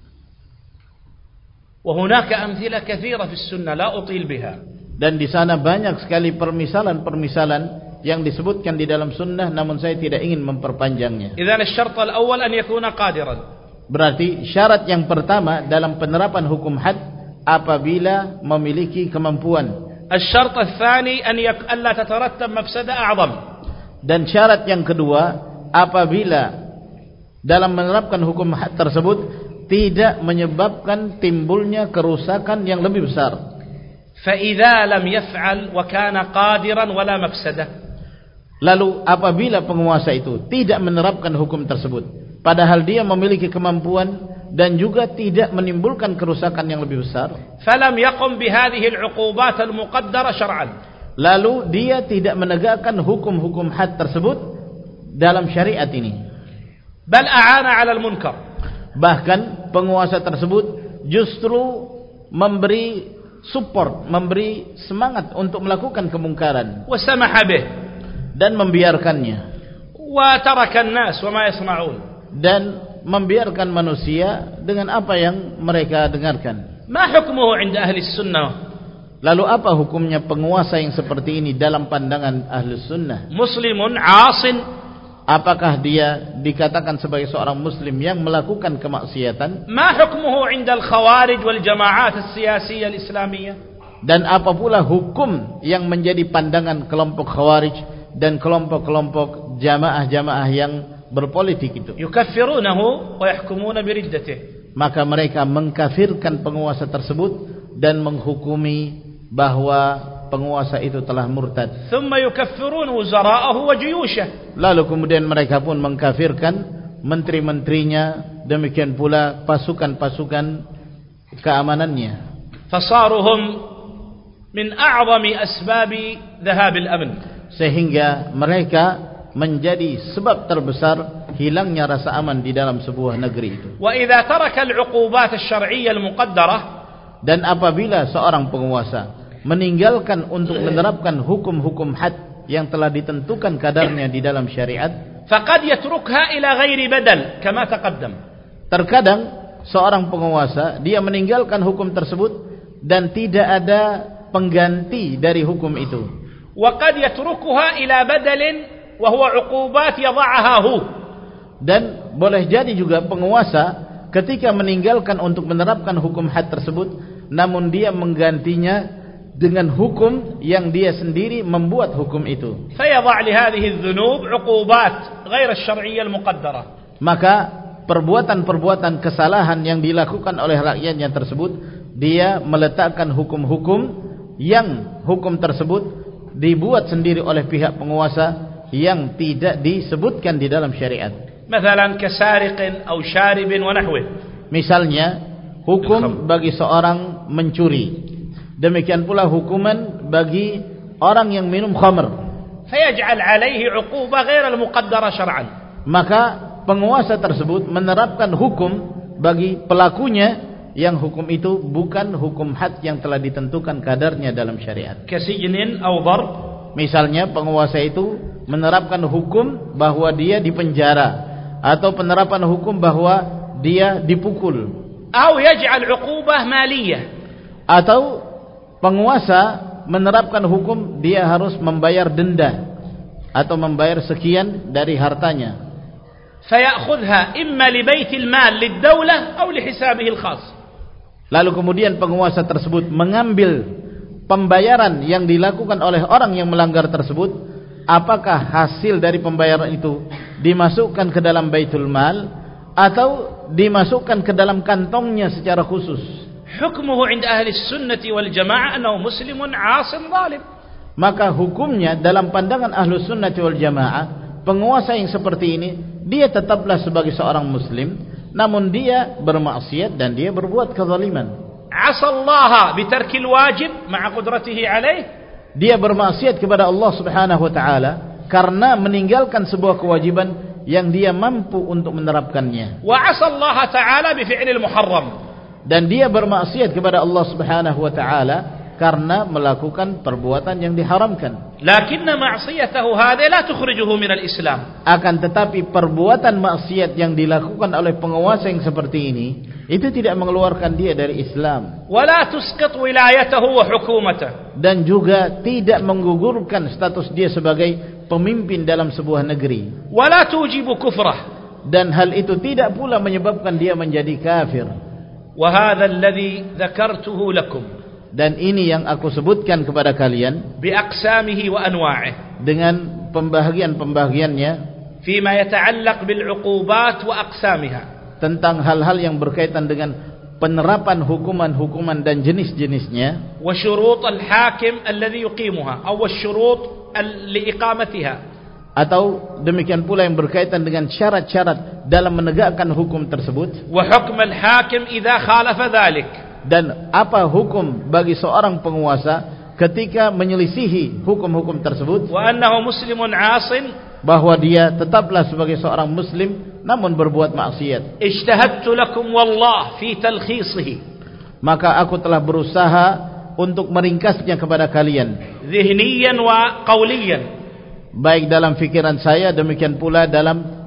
وهناك أمثلة كثيرة في السنة لا أطيل بها. Dan di sana banyak sekali permisalan-permisalan yang disebutkan di dalam sunnah, namun saya tidak ingin memperpanjangnya. إذن الشرط الأول أن يكون قادرا. Berarti syarat yang pertama dalam penerapan hukum had apabila memiliki kemampuan. الشرط الثاني أن لا تترتب مفسدة أعظم. Dan syarat yang kedua, apabila dalam menerapkan hukum had tersebut tidak menyebabkan timbulnya kerusakan yang lebih besar. فإذا لم يفعل وكان قادرا ولا مفسدة. Lalu apabila penguasa itu tidak menerapkan hukum tersebut, padahal dia memiliki kemampuan dan juga tidak menimbulkan kerusakan yang lebih besar, فلم يقم بهذه العقوبات المقدرة شرعا. Lalu dia tidak menegakkan hukum-hukum had tersebut dalam syariat ini. بل أعان على المنكر. Bahkan penguasa tersebut justru memberi support, memberi semangat untuk melakukan kemungkaran وسمح به. dan membiarkannya. وترك الناس وما يصنعون. dan membiarkan manusia dengan apa yang mereka dengarkan. ما حكمه عند أهل السنة؟ Lalu apa hukumnya penguasa yang seperti ini dalam pandangan ahli sunnah? مسلم عاصٍ. Apakah dia dikatakan sebagai seorang muslim yang melakukan kemaksiatan? ما حكمه عند الخوارج والجماعات السياسية الإسلامية؟ Dan apa pula hukum yang menjadi pandangan kelompok khawarij dan kelompok-kelompok jamaah-jamaah yang berpolitik itu? يكفرونه ويحكمون بردته. Maka mereka mengkafirkan penguasa tersebut dan menghukumi bahwa penguasa itu telah murtad. ثم يكفرون وزراءه وجيوشه. Lalu kemudian mereka pun mengkafirkan menteri-menterinya, demikian pula pasukan-pasukan keamanannya. فصاروا هم من أعظم أسباب ذهاب الأمن. Sehingga mereka menjadi sebab terbesar hilangnya rasa aman di dalam sebuah negeri itu. وإذا ترك العقوبات الشرعية المقدرة. Dan apabila seorang penguasa meninggalkan untuk menerapkan hukum-hukum had yang telah ditentukan kadarnya di dalam syariat, فقد يتركها إلى غير بدل كما تقدم. Terkadang seorang penguasa dia meninggalkan hukum tersebut dan tidak ada pengganti dari hukum itu. وقد يتركها إلى بدل وهو عقوبات يضعها هو. Dan boleh jadi juga penguasa ketika meninggalkan untuk menerapkan hukum had tersebut, namun dia menggantinya dengan hukum yang dia sendiri membuat hukum itu. فيضع لهذه الذنوب عقوبات غير الشرعية المقدرة. Maka perbuatan-perbuatan kesalahan yang dilakukan oleh rakyatnya tersebut, dia meletakkan hukum-hukum yang hukum tersebut dibuat sendiri oleh pihak penguasa yang tidak disebutkan di dalam syariat. مثلا كسارق أو شارب ونحوه. Misalnya hukum bagi seorang mencuri, demikian pula hukuman bagi orang yang minum khamr. فيجعل عليه عقوبة غير المقدرة شرعا. Maka penguasa tersebut menerapkan hukum bagi pelakunya yang hukum itu bukan hukum had yang telah ditentukan kadarnya dalam syariat. كسجن أو ضرب. Misalnya penguasa itu menerapkan hukum bahwa dia dipenjara, atau penerapan hukum bahwa dia dipukul, أو يجعل عقوبة مالية. atau penguasa menerapkan hukum dia harus membayar denda atau membayar sekian dari hartanya. فيأخذها إما لبيت المال للدولة أو لحسابه الخاص. Lalu kemudian penguasa tersebut mengambil pembayaran yang dilakukan oleh orang yang melanggar tersebut, apakah hasil dari pembayaran itu dimasukkan ke dalam baitul mal atau dimasukkan ke dalam kantongnya secara khusus. حكمه عند أهل السنة والجماعة أنه مسلم عاص ظالم. Maka hukumnya dalam pandangan Ahlus Sunnah wal Jamaah, penguasa yang seperti ini dia tetaplah sebagai seorang muslim, namun dia bermaksiat dan dia berbuat kezaliman. عصى الله بترك الواجب مع قدرته عليه. Dia bermaksiat kepada Allah Subhanahu wa taala karena meninggalkan sebuah kewajiban yang dia mampu untuk menerapkannya. وعصى الله تعالى بفعل المحرم. Dan dia bermaksiat kepada Allah Subhanahu wa taala karena melakukan perbuatan yang diharamkan. لكن معصيته هذه لا تخرجه من الإسلام. Akan tetapi perbuatan maksiat yang dilakukan oleh penguasa yang seperti ini itu tidak mengeluarkan dia dari Islam. ولا تسقط ولايته وحكومته. Dan juga tidak menggugurkan status dia sebagai pemimpin dalam sebuah negeri. ولا توجب كفره. Dan hal itu tidak pula menyebabkan dia menjadi kafir. وهذا الذي ذكرته لكم. Dan ini yang aku sebutkan kepada kalian بأقسامه وأنواعه. dengan pembahagian-pembahagiannya فيما يتعلق بالعقوبات وأقسامها. tentang hal-hal yang berkaitan dengan penerapan hukuman-hukuman dan jenis-jenisnya. وشروط الحاكم الذي يقيمها أو الشروط لإقامتها. Atau demikian pula yang berkaitan dengan syarat-syarat dalam menegakkan hukum tersebut. وحكم الحاكم إذا خالف ذلك. Dan apa hukum bagi seorang penguasa ketika menyelisihi hukum-hukum tersebut, وأنه مسلم عاص, bahwa dia tetaplah sebagai seorang muslim namun berbuat maksiat. اجتهدت لكم والله في تلخيصه. Maka aku telah berusaha untuk meringkasnya kepada kalian, ذهنيا وقوليا. baik dalam fikiran saya demikian pula dalam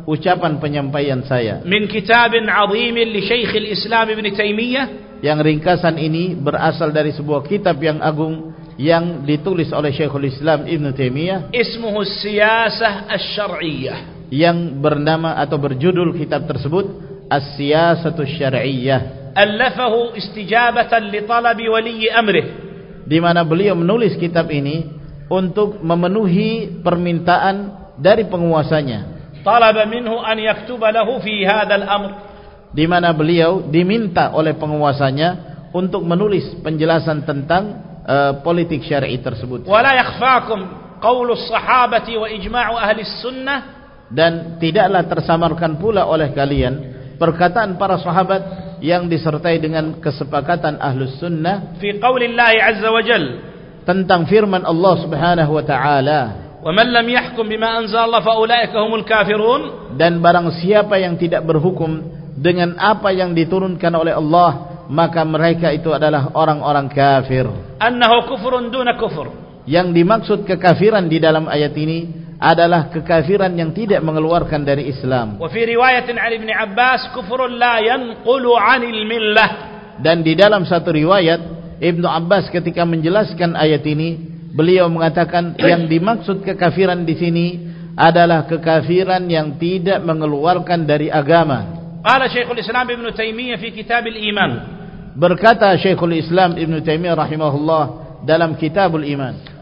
ucapan penyampaian saya. من كتاب عظيم لشيخ الإسلام ابن تيمية. Yang ringkasan ini berasal dari sebuah kitab yang agung yang ditulis oleh Syekhul Islam Ibn Taimiyah. اسمه السياسة الشرعية. Yang bernama atau berjudul kitab tersebut As-Siyasatus Syar'iyyah. ألفه استجابة لطلب ولي أمره. Di mana beliau menulis kitab ini untuk memenuhi permintaan dari penguasanya. طلب منه أن يكتب له في هذا الأمر. Di mana beliau diminta oleh penguasanya untuk menulis penjelasan tentang politik syar'i tersebut. ولا يخفاكم قول الصحابة وإجماع أهل السنة. Dan tidaklah tersamarkan pula oleh kalian perkataan para sahabat yang disertai dengan kesepakatan Ahlus Sunnah في قول الله عز وجل tentang firman Allah Subhanahu wa taala, ومن لم يحكم بما أنزل الله فأولئك هم الكافرون. Dan barang siapa yang tidak berhukum dengan apa yang diturunkan oleh Allah, maka mereka itu adalah orang-orang kafir. أنه كفر دون كفر. Yang dimaksud kekafiran di dalam ayat ini adalah kekafiran yang tidak mengeluarkan dari Islam. وفي رواية عن ابن عباس كفر لا ينقل عن الملة. Dan di dalam satu riwayat Ibnu Abbas ketika menjelaskan ayat ini, beliau mengatakan yang dimaksud kekafiran di sini adalah kekafiran yang tidak mengeluarkan dari agama. قال شيخ الإسلام ابن تيمية في كتاب الإيمان. Berkata Syekhul Islam Ibn Taimiyah rahimahullah dalam Kitabul Iman.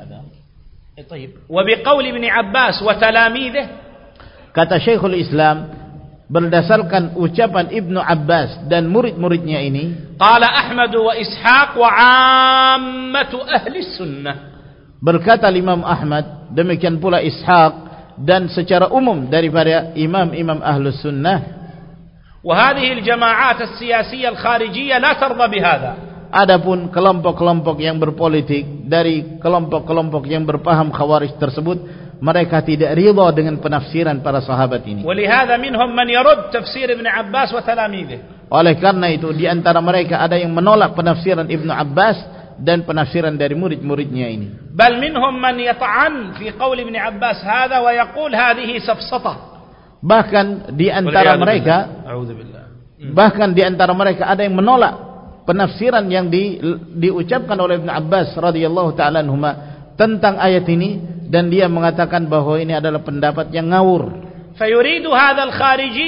وبقول ابن عباس وتلاميذه. Kata Syekhul Islam berdasarkan ucapan Ibnu Abbas dan murid-muridnya ini, قال أحمد وإسحاق وعامة أهل السنة. Berkata Imam Ahmad, demikian pula Ishaq, dan secara umum daripada imam-imam Ahlus Sunnah. وهذه الجماعات السياسية الخارجية لا ترضى بهذا. Adapun kelompok-kelompok yang berpolitik dari kelompok-kelompok yang berpaham Khawarij tersebut, mereka tidak ridha dengan penafsiran para sahabat ini. ولهذا منهم من يرد تفسير ابن عباس وتلاميذه. Oleh karena itu di antara mereka ada yang menolak penafsiran Ibnu Abbas dan penafsiran dari murid-muridnya ini. بل منهم من يطعن في قول ابن عباس هذا ويقول هذه سفسطة. Bahkan di antara mereka, bahkan di antara mereka ada yang menolak penafsiran yang diucapkan oleh Ibn Abbas radhiyallahu taala anhuma tentang ayat ini, dan dia mengatakan bahwa ini adalah pendapat yang ngawur. فيريد هذا الخارجي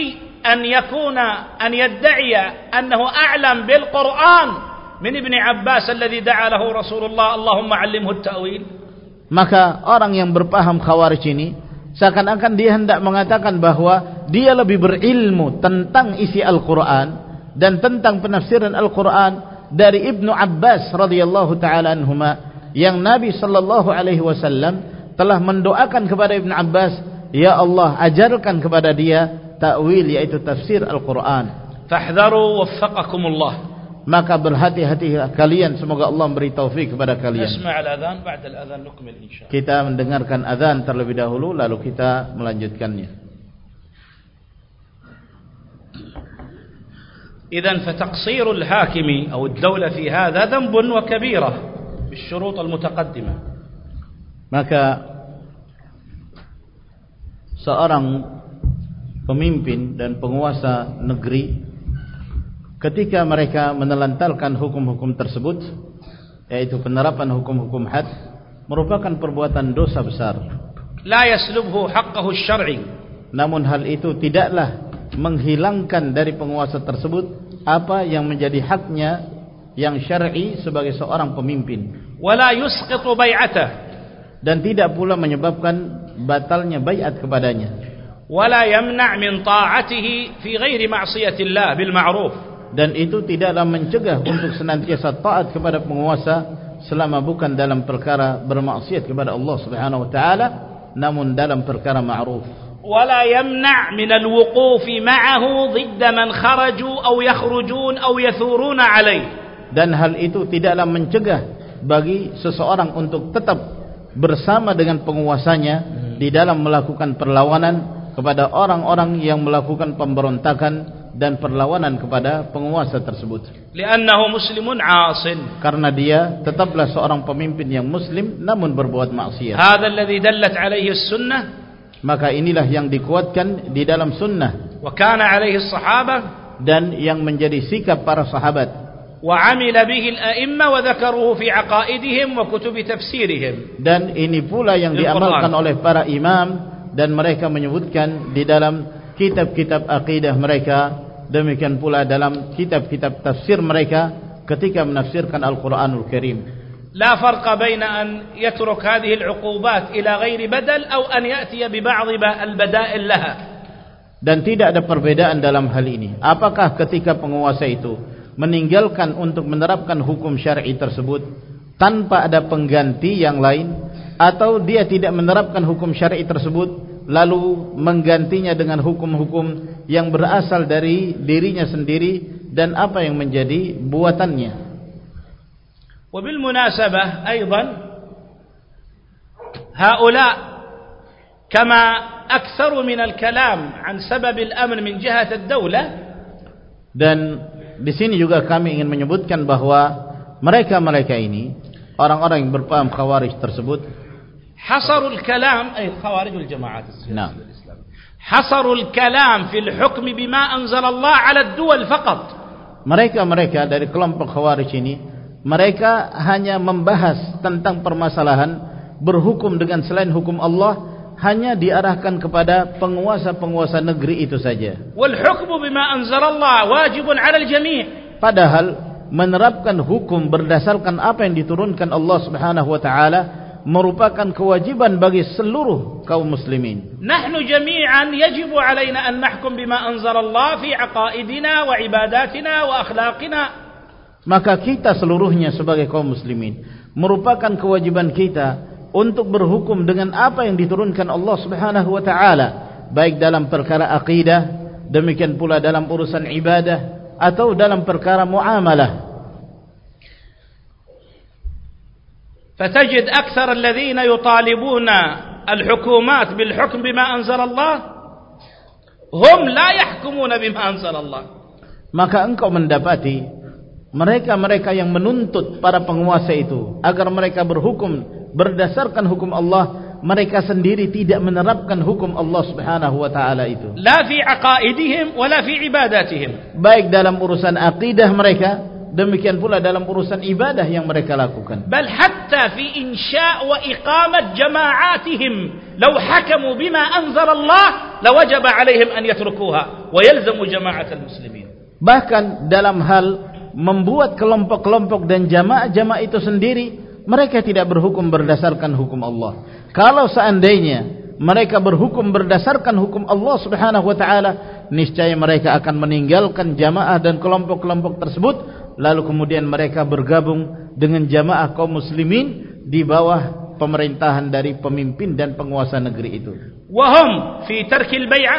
أن يدعي أنه أعلم بالقرآن من ابن عباس الذي دعا له رسول الله اللهم علمه التأويل. Maka orang yang berpaham Khawarij ini seakan-akan dia hendak mengatakan bahwa dia lebih berilmu tentang isi Al-Quran dan tentang penafsiran Al-Quran dari Ibnu Abbas radhiyallahu taala anhuma, yang Nabi sallallahu alaihi wasallam telah mendoakan kepada Ibnu Abbas, ya Allah ajarkan kepada dia ta'wil, yaitu tafsir Al-Quran. Fahdharu waffaqakumullah. Maka berhati-hatilah kalian, semoga Allah memberi taufik kepada kalian. Kita mendengarkan azan terlebih dahulu, lalu kita melanjutkannya. إذن فتقصير الحاكم أو الدولة في هذا ذنب وكبيرة بالشروط المتقدمة. Maka seorang pemimpin dan penguasa negeri ketika mereka menelantarkan hukum-hukum tersebut, yaitu penerapan hukum-hukum had, merupakan perbuatan dosa besar. لا يسلبه حقه الشرعي. Namun hal itu tidaklah menghilangkan dari penguasa tersebut apa yang menjadi haknya yang syar'i sebagai seorang pemimpin. Wala yusqitu bai'atah. Dan tidak pula menyebabkan batalnya bai'at kepadanya. Wala yamna' min ta'atihi fi ghairi ma'siyatillah bil ma'ruf. Dan itu tidaklah mencegah untuk senantiasa taat kepada penguasa selama bukan dalam perkara bermaksiat kepada Allah Subhanahu wa taala, namun dalam perkara ma'ruf. ولا يمنع من الوقوف معه ضد من خرجوا أو يخرجون أو يثورون عليه. Dan hal itu tidaklah mencegah bagi seseorang untuk tetap bersama dengan penguasanya di dalam melakukan perlawanan kepada orang-orang yang melakukan pemberontakan dan perlawanan kepada penguasa tersebut. لأنه مسلم عاصٍ. Karena dia tetaplah seorang pemimpin yang muslim namun berbuat maksiat. هذا الذي دلت عليه السنة. Maka inilah yang dikuatkan di dalam sunnah. Wa kana alaihi as-sahabah, dan yang menjadi sikap para sahabat. Wa amila bihi al-a'imma wa dzakaruhu fi aqaidihim wa kutub tafsirihim. Dan ini pula yang diamalkan oleh para imam dan mereka menyebutkan di dalam kitab-kitab akidah mereka, demikian pula dalam kitab-kitab tafsir mereka ketika menafsirkan Al-Qur'anul Karim. لا فرق بين أن يترك هذه العقوبات إلى غير بدل أو أن يأتي ببعض البدائل لها. Dan tidak ada perbedaan dalam hal ini. Apakah ketika penguasa itu meninggalkan untuk menerapkan hukum syar'i tersebut tanpa ada pengganti yang lain, atau dia tidak menerapkan hukum syar'i tersebut lalu menggantinya dengan hukum-hukum yang berasal dari dirinya sendiri dan apa yang menjadi buatannya. وبالمناسبة أيضا هؤلاء كما أكثر من الكلام عن سبب الأمر من جهة الدولة. Dan di sini juga kami ingin menyebutkan bahwa mereka ini orang-orang yang berpaham khawarij tersebut حصروا الكلام أي الخوارج والجماعات السياسية نعم. الإسلامية حصروا الكلام في الحكم بما أنزل الله على الدول فقط. Mereka dari kelompok khawarij ini, mereka hanya membahas tentang permasalahan berhukum dengan selain hukum Allah, hanya diarahkan kepada penguasa-penguasa negeri itu saja. وَالْحُكْمُ بِمَا أَنْزَلَ اللَّهُ وَاجِبٌ عَلَى الْجَمِيعِ. Padahal menerapkan hukum berdasarkan apa yang diturunkan Allah Subhanahu wa taala merupakan kewajiban bagi seluruh kaum muslimin. نحن جميعا يجب علينا أن نحكم بما أنزل الله في عقائدنا وعباداتنا وأخلاقنا. Maka kita seluruhnya sebagai kaum muslimin merupakan kewajiban kita untuk berhukum dengan apa yang diturunkan Allah Subhanahu wa taala, baik dalam perkara akidah, demikian pula dalam urusan ibadah atau dalam perkara muamalah. فتجد أكثر الذين يطالبون الحكومات بالحكم بما أنزل الله هم لا يحكمون بما أنزل الله. Maka engkau mendapati mereka yang menuntut para penguasa itu agar mereka berhukum berdasarkan hukum Allah, mereka sendiri tidak menerapkan hukum Allah Subhanahu wa taala itu. La fi aqaidihim wala fi ibadatihim. Baik dalam urusan akidah mereka, demikian pula dalam urusan ibadah yang mereka lakukan. Bal hatta fi insya' wa iqamat jama'atihim law hakamu bima anzala Allah lawajaba 'alaihim an yatrukuha wa yalzamu jama'atal muslimin. Bahkan dalam hal membuat kelompok-kelompok dan jamaah-jamaah itu sendiri, mereka tidak berhukum berdasarkan hukum Allah. Kalau seandainya mereka berhukum berdasarkan hukum Allah Subhanahu wa taala, niscaya mereka akan meninggalkan jamaah dan kelompok-kelompok tersebut, lalu kemudian mereka bergabung dengan jamaah kaum muslimin di bawah pemerintahan dari pemimpin dan penguasa negeri itu. Wahum fi tarkil bai'ah,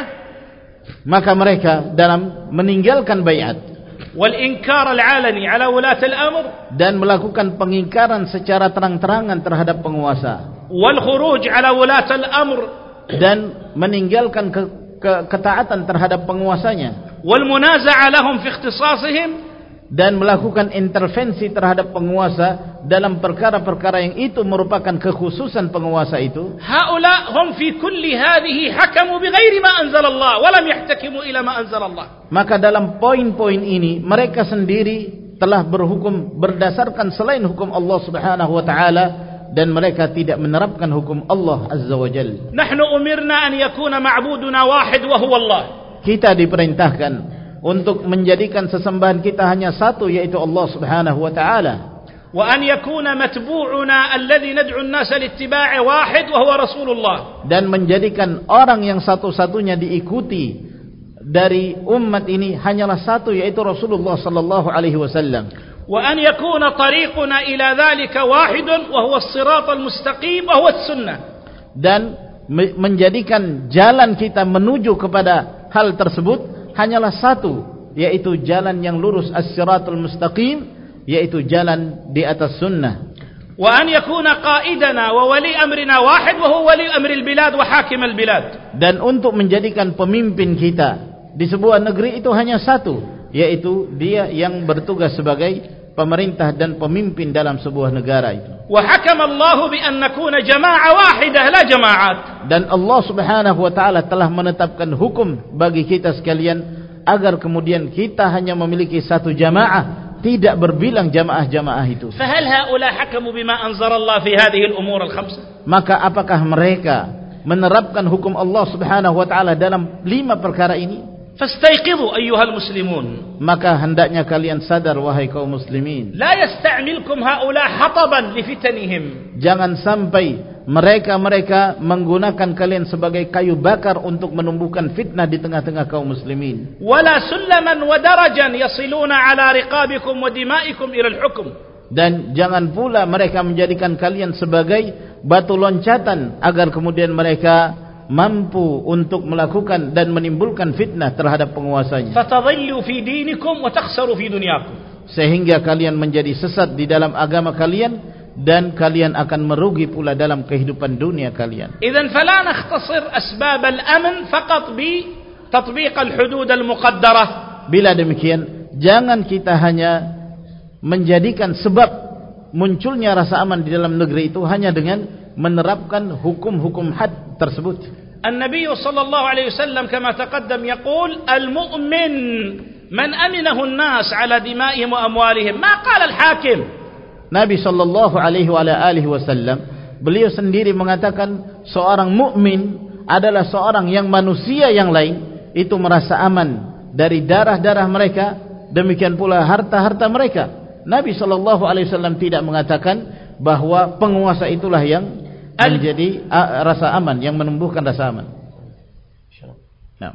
maka mereka dalam meninggalkan bai'at wal inkar al-alani ala ulat al-amr, dan melakukan pengingkaran secara terang-terangan terhadap penguasa, wal khuruj ala ulat al-amr, dan meninggalkan ketaatan terhadap penguasanya, wal munaza'a lahum fi ikhtisasihim, dan melakukan intervensi terhadap penguasa dalam perkara-perkara yang itu merupakan kekhususan penguasa itu. Haula hum fi kulli hadhihi hakamu bighairi ma anzalallah wa lam yahtakimu ila ma anzalallah. Maka dalam poin-poin ini mereka sendiri telah berhukum berdasarkan selain hukum Allah Subhanahu wa taala, dan mereka tidak menerapkan hukum Allah Azza wa Jalla. Nahnu umirna an yakuna ma'buduna wahid wa huwa Allah. Kita diperintahkan untuk menjadikan sesembahan kita hanya satu, yaitu Allah Subhanahu wa taala. Wa an yakuna matbu'una alladhi nad'u an-nasa li-ittiba'i wahid wa huwa Rasulullah. Dan menjadikan orang yang satu-satunya diikuti dari umat ini hanyalah satu, yaitu Rasulullah sallallahu alaihi wasallam. Wa an yakuna tariquna ila dhalika wahidun wa huwa as-siratal mustaqim wa huwa as-sunnah. Dan menjadikan jalan kita menuju kepada hal tersebut hanyalah satu, yaitu jalan yang lurus, as-siratul mustaqim, yaitu jalan di atas sunnah. Wa an yakuna qaidana wa wali amrina wahid wa huwa wali amril bilad wa hakim al bilad. Dan untuk menjadikan pemimpin kita di sebuah negeri itu hanya satu, yaitu dia yang bertugas sebagai pemerintah dan pemimpin dalam sebuah negara itu. Wa hakama Allah bi an nakuna jama'ah wahidah la jama'at. Dan Allah Subhanahu wa taala telah menetapkan hukum bagi kita sekalian agar kemudian kita hanya memiliki satu jamaah, tidak berbilang jamaah-jamaah itu. فهل هؤلاء حكموا بما أنزل الله في هذه الأمور الخمسة؟ Maka apakah mereka menerapkan hukum Allah Subhanahu wa taala dalam 5 perkara ini? فاستيقظوا أيها المسلمون. Maka hendaknya kalian sadar wahai kaum muslimin. لا يستعملكم هؤلاء حطبا لفتنهم. Jangan sampai mereka menggunakan kalian sebagai kayu bakar untuk menumbuhkan fitnah di tengah-tengah kaum muslimin. ولا سلما ودرجا يصلون على رقابكم ودمائكم إلى الحكم. Dan jangan pula mereka menjadikan kalian sebagai batu loncatan agar kemudian mereka mampu untuk melakukan dan menimbulkan fitnah terhadap penguasanya. فتضلوا في دينكم وتخسروا في دنياكم. Sehingga kalian menjadi sesat di dalam agama kalian dan kalian akan merugi pula dalam kehidupan dunia kalian. إذن فلا نختصر أسباب الأمن فقط بتطبيق الحدود المقدرة. Bila demikian, jangan kita hanya menjadikan sebab munculnya rasa aman di dalam negeri itu hanya dengan menerapkan hukum-hukum had tersebut. النبي صلى الله عليه وسلم كما تقدم يقول المؤمن من أمنه الناس على دمائهم وأموالهم. ما قال الحاكم. Nabi sallallahu alaihi wasallam beliau sendiri mengatakan seorang mukmin adalah seorang yang manusia yang lain itu merasa aman dari darah-darah mereka, demikian pula harta-harta mereka. Nabi sallallahu alaihi wasallam tidak mengatakan bahwa penguasa itulah yang menjadi rasa aman, yang menumbuhkan rasa aman. Nah,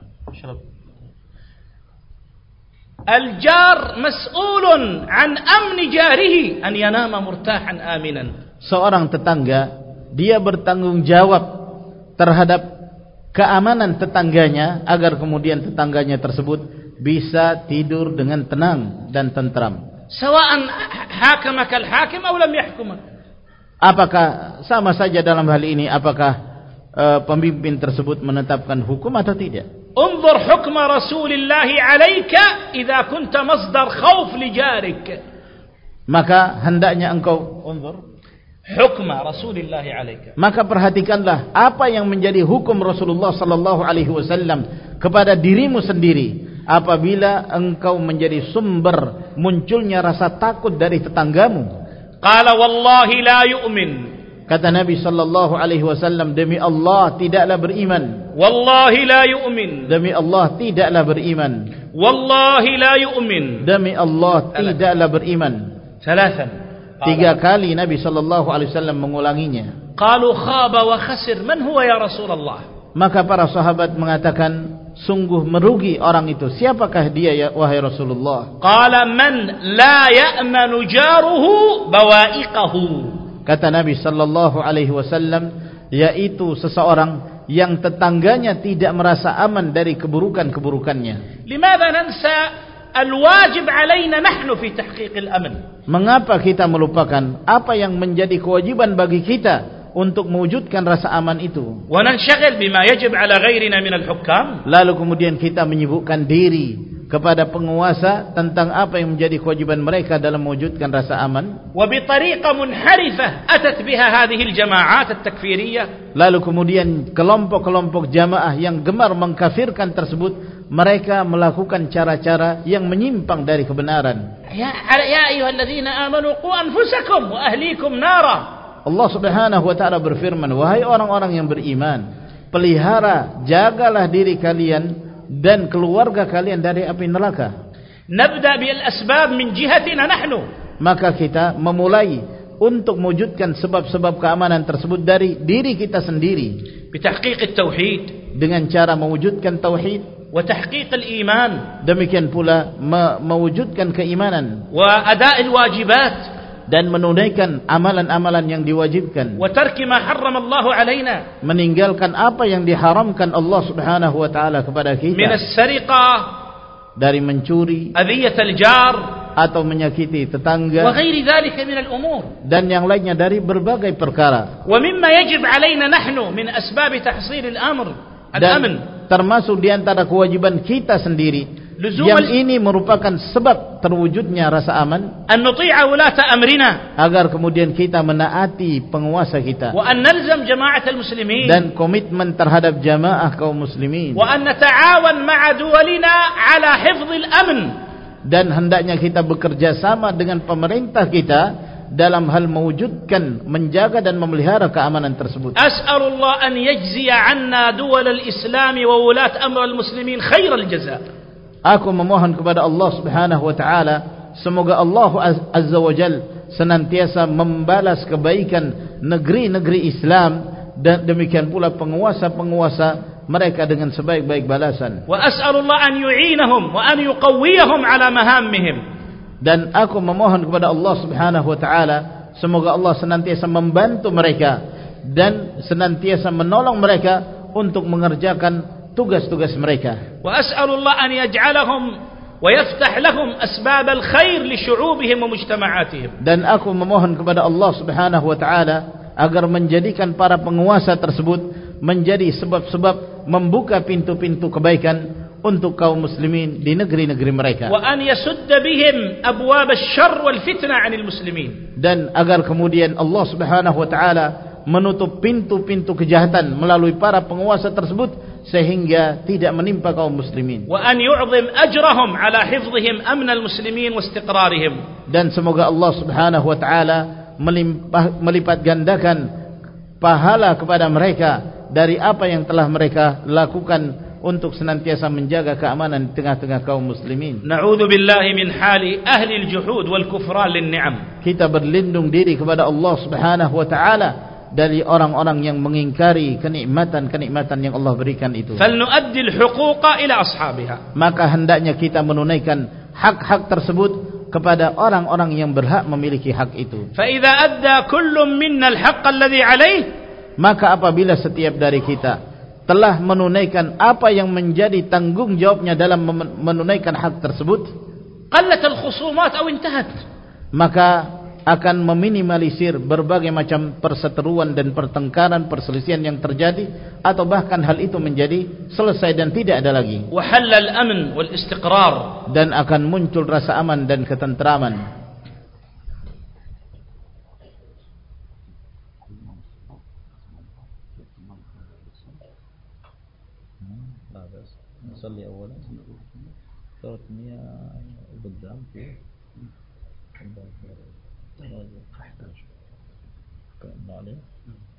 الجار مسؤول عن أمن جاره أن ينام مرتاحا آمنا. Seorang tetangga dia bertanggung jawab terhadap keamanan tetangganya agar kemudian tetangganya tersebut bisa tidur dengan tenang dan tentram. سواء حاكمك الحاكم أو لم يحكمك. Apakah sama saja dalam hal ini, apakah pemimpin tersebut menetapkan hukum atau tidak? انظر حكم رسول الله عليك إذا كنت مصدر خوف لجارك. Maka hendaknya engkau حكم رسول الله عليك. Maka perhatikanlah apa yang menjadi hukum Rasulullah sallallahu alaihi wasallam kepada dirimu sendiri apabila engkau menjadi sumber munculnya rasa takut dari tetanggamu. Qala wallahi la yu'min. Kata Nabi sallallahu alaihi wasallam, demi Allah tidaklah beriman. Wallahi la yu'min. Demi Allah tidaklah beriman. Wallahi la yu'min. Demi Allah tidaklah beriman. 3 kali Nabi sallallahu alaihi wasallam mengulanginya. Qalu khaba wa khasir, man huwa ya Rasulullah? Maka para sahabat mengatakan, sungguh merugi orang itu. Siapakah dia ya wahai Rasulullah? Qala man la ya'manu jaruhu bawa'iqahu. Kata Nabi sallallahu alaihi wasallam, yaitu seseorang yang tetangganya tidak merasa aman dari keburukan-keburukannya. Limadha nansa al-wajib alaina nahnu fi tahqiq al-amn? Mengapa kita melupakan apa yang menjadi kewajiban bagi kita untuk mewujudkan rasa aman itu? Wa nanshghil bima yajib ala ghairina min al-hukam? Lalu kemudian kita menyibukkan diri kepada penguasa tentang apa yang menjadi kewajiban mereka dalam mewujudkan rasa aman. Wa bi tariqah munharifah atat biha hadhihi al-jama'at at-takfiriyah. Lalu kemudian kelompok-kelompok jamaah yang gemar mengkafirkan tersebut, mereka melakukan cara-cara yang menyimpang dari kebenaran. Ya ayyuhalladzina amanu qu anfusakum wa ahlikum nara. Allah Subhanahu wa taala berfirman, wahai orang-orang yang beriman, pelihara, jagalah diri kalian dan keluarga kalian dari api neraka. Nabda bil asbab min jihatina nahnu. Maka kita memulai untuk mewujudkan sebab-sebab keamanan tersebut dari diri kita sendiri. Bitahqiq at-tauhid, dengan cara mewujudkan tauhid, wa tahqiq al-iman, demikian pula mewujudkan keimanan, wa ada' al-wajibat, dan menunaikan amalan-amalan yang diwajibkan, wa tarki ma harrama Allah alaina, meninggalkan apa yang diharamkan Allah Subhanahu wa taala kepada kita, min as-sariqah, dari mencuri, adhiyat al-jar, atau menyakiti tetangga, wa ghairi dhalika min al-umur, dan yang lainnya dari berbagai perkara. Wa mimma yajib alaina nahnu min asbab tahsil al-amr al-amn, termasuk di antara kewajiban kita sendiri Yang ini merupakan sebab terwujudnya rasa aman. An nuti'a wulata amrina. Agar kemudian kita menaati penguasa kita. Wa an nalzam jama'at al-muslimin. Dan komitmen terhadap jamaah kaum muslimin. Wa an nata'awan ma'a duwalina ala hifdhil amn. Dan hendaknya kita bekerja sama dengan pemerintah kita dalam hal mewujudkan, menjaga dan memelihara keamanan tersebut. As'alullah an yajziya 'anna duwal al-islam wa wulat amr al-muslimin khairal jaza. Aku memohon kepada Allah Subhanahu wa taala, semoga Allah Azza wa Jalla senantiasa membalas kebaikan negeri-negeri Islam dan demikian pula penguasa-penguasa mereka dengan sebaik-baik balasan. Wa as'alullah an yu'inahum wa an yuqawwiyahum 'ala mahammihim. Dan aku memohon kepada Allah Subhanahu wa taala, semoga Allah senantiasa membantu mereka dan senantiasa menolong mereka untuk mengerjakan tugas-tugas mereka. Wa as'alullah an yaj'alahum wa yaftah lahum asbab al-khair li syu'ubihim wa mujtama'atihim. Dan aku memohon kepada Allah Subhanahu wa taala agar menjadikan para penguasa tersebut menjadi sebab-sebab membuka pintu-pintu kebaikan untuk kaum muslimin di negeri-negeri mereka. Wa an yasudda bihim abwab asy-syarr wal fitnah 'anil muslimin. Dan agar kemudian Allah Subhanahu wa taala menutup pintu-pintu kejahatan melalui para penguasa tersebut sehingga tidak menimpa kaum muslimin. Wa an yu'zim ajrahum 'ala hifdhihim amn al-muslimin wa istiqrarihim. Dan semoga Allah Subhanahu wa taala melipat gandakan pahala kepada mereka dari apa yang telah mereka lakukan untuk senantiasa menjaga keamanan di tengah-tengah kaum muslimin. Na'udzu billahi min hali ahli al-juhud wal kufran lin-ni'am. Kita berlindung diri kepada Allah Subhanahu wa taala dari orang-orang yang mengingkari kenikmatan-kenikmatan yang Allah berikan itu. Falnu'addi al-huquqa ila ashabiha. Maka hendaknya kita menunaikan hak-hak tersebut kepada orang-orang yang berhak memiliki hak itu. Fa idza adda kullun minna al-haqq alladhi 'alayhi, maka apabila setiap dari kita telah menunaikan apa yang menjadi tanggung jawabnya dalam menunaikan hak tersebut, qallat al-khusumat aw intahat, maka akan meminimalisir berbagai macam perseteruan dan pertengkaran, perselisihan yang terjadi, atau bahkan hal itu menjadi selesai dan tidak ada lagi. Wa halla al-amn wal istiqrar, dan akan muncul rasa aman dan ketentraman. نصلي أولا ثلاثمية قدام في تحتاج عليه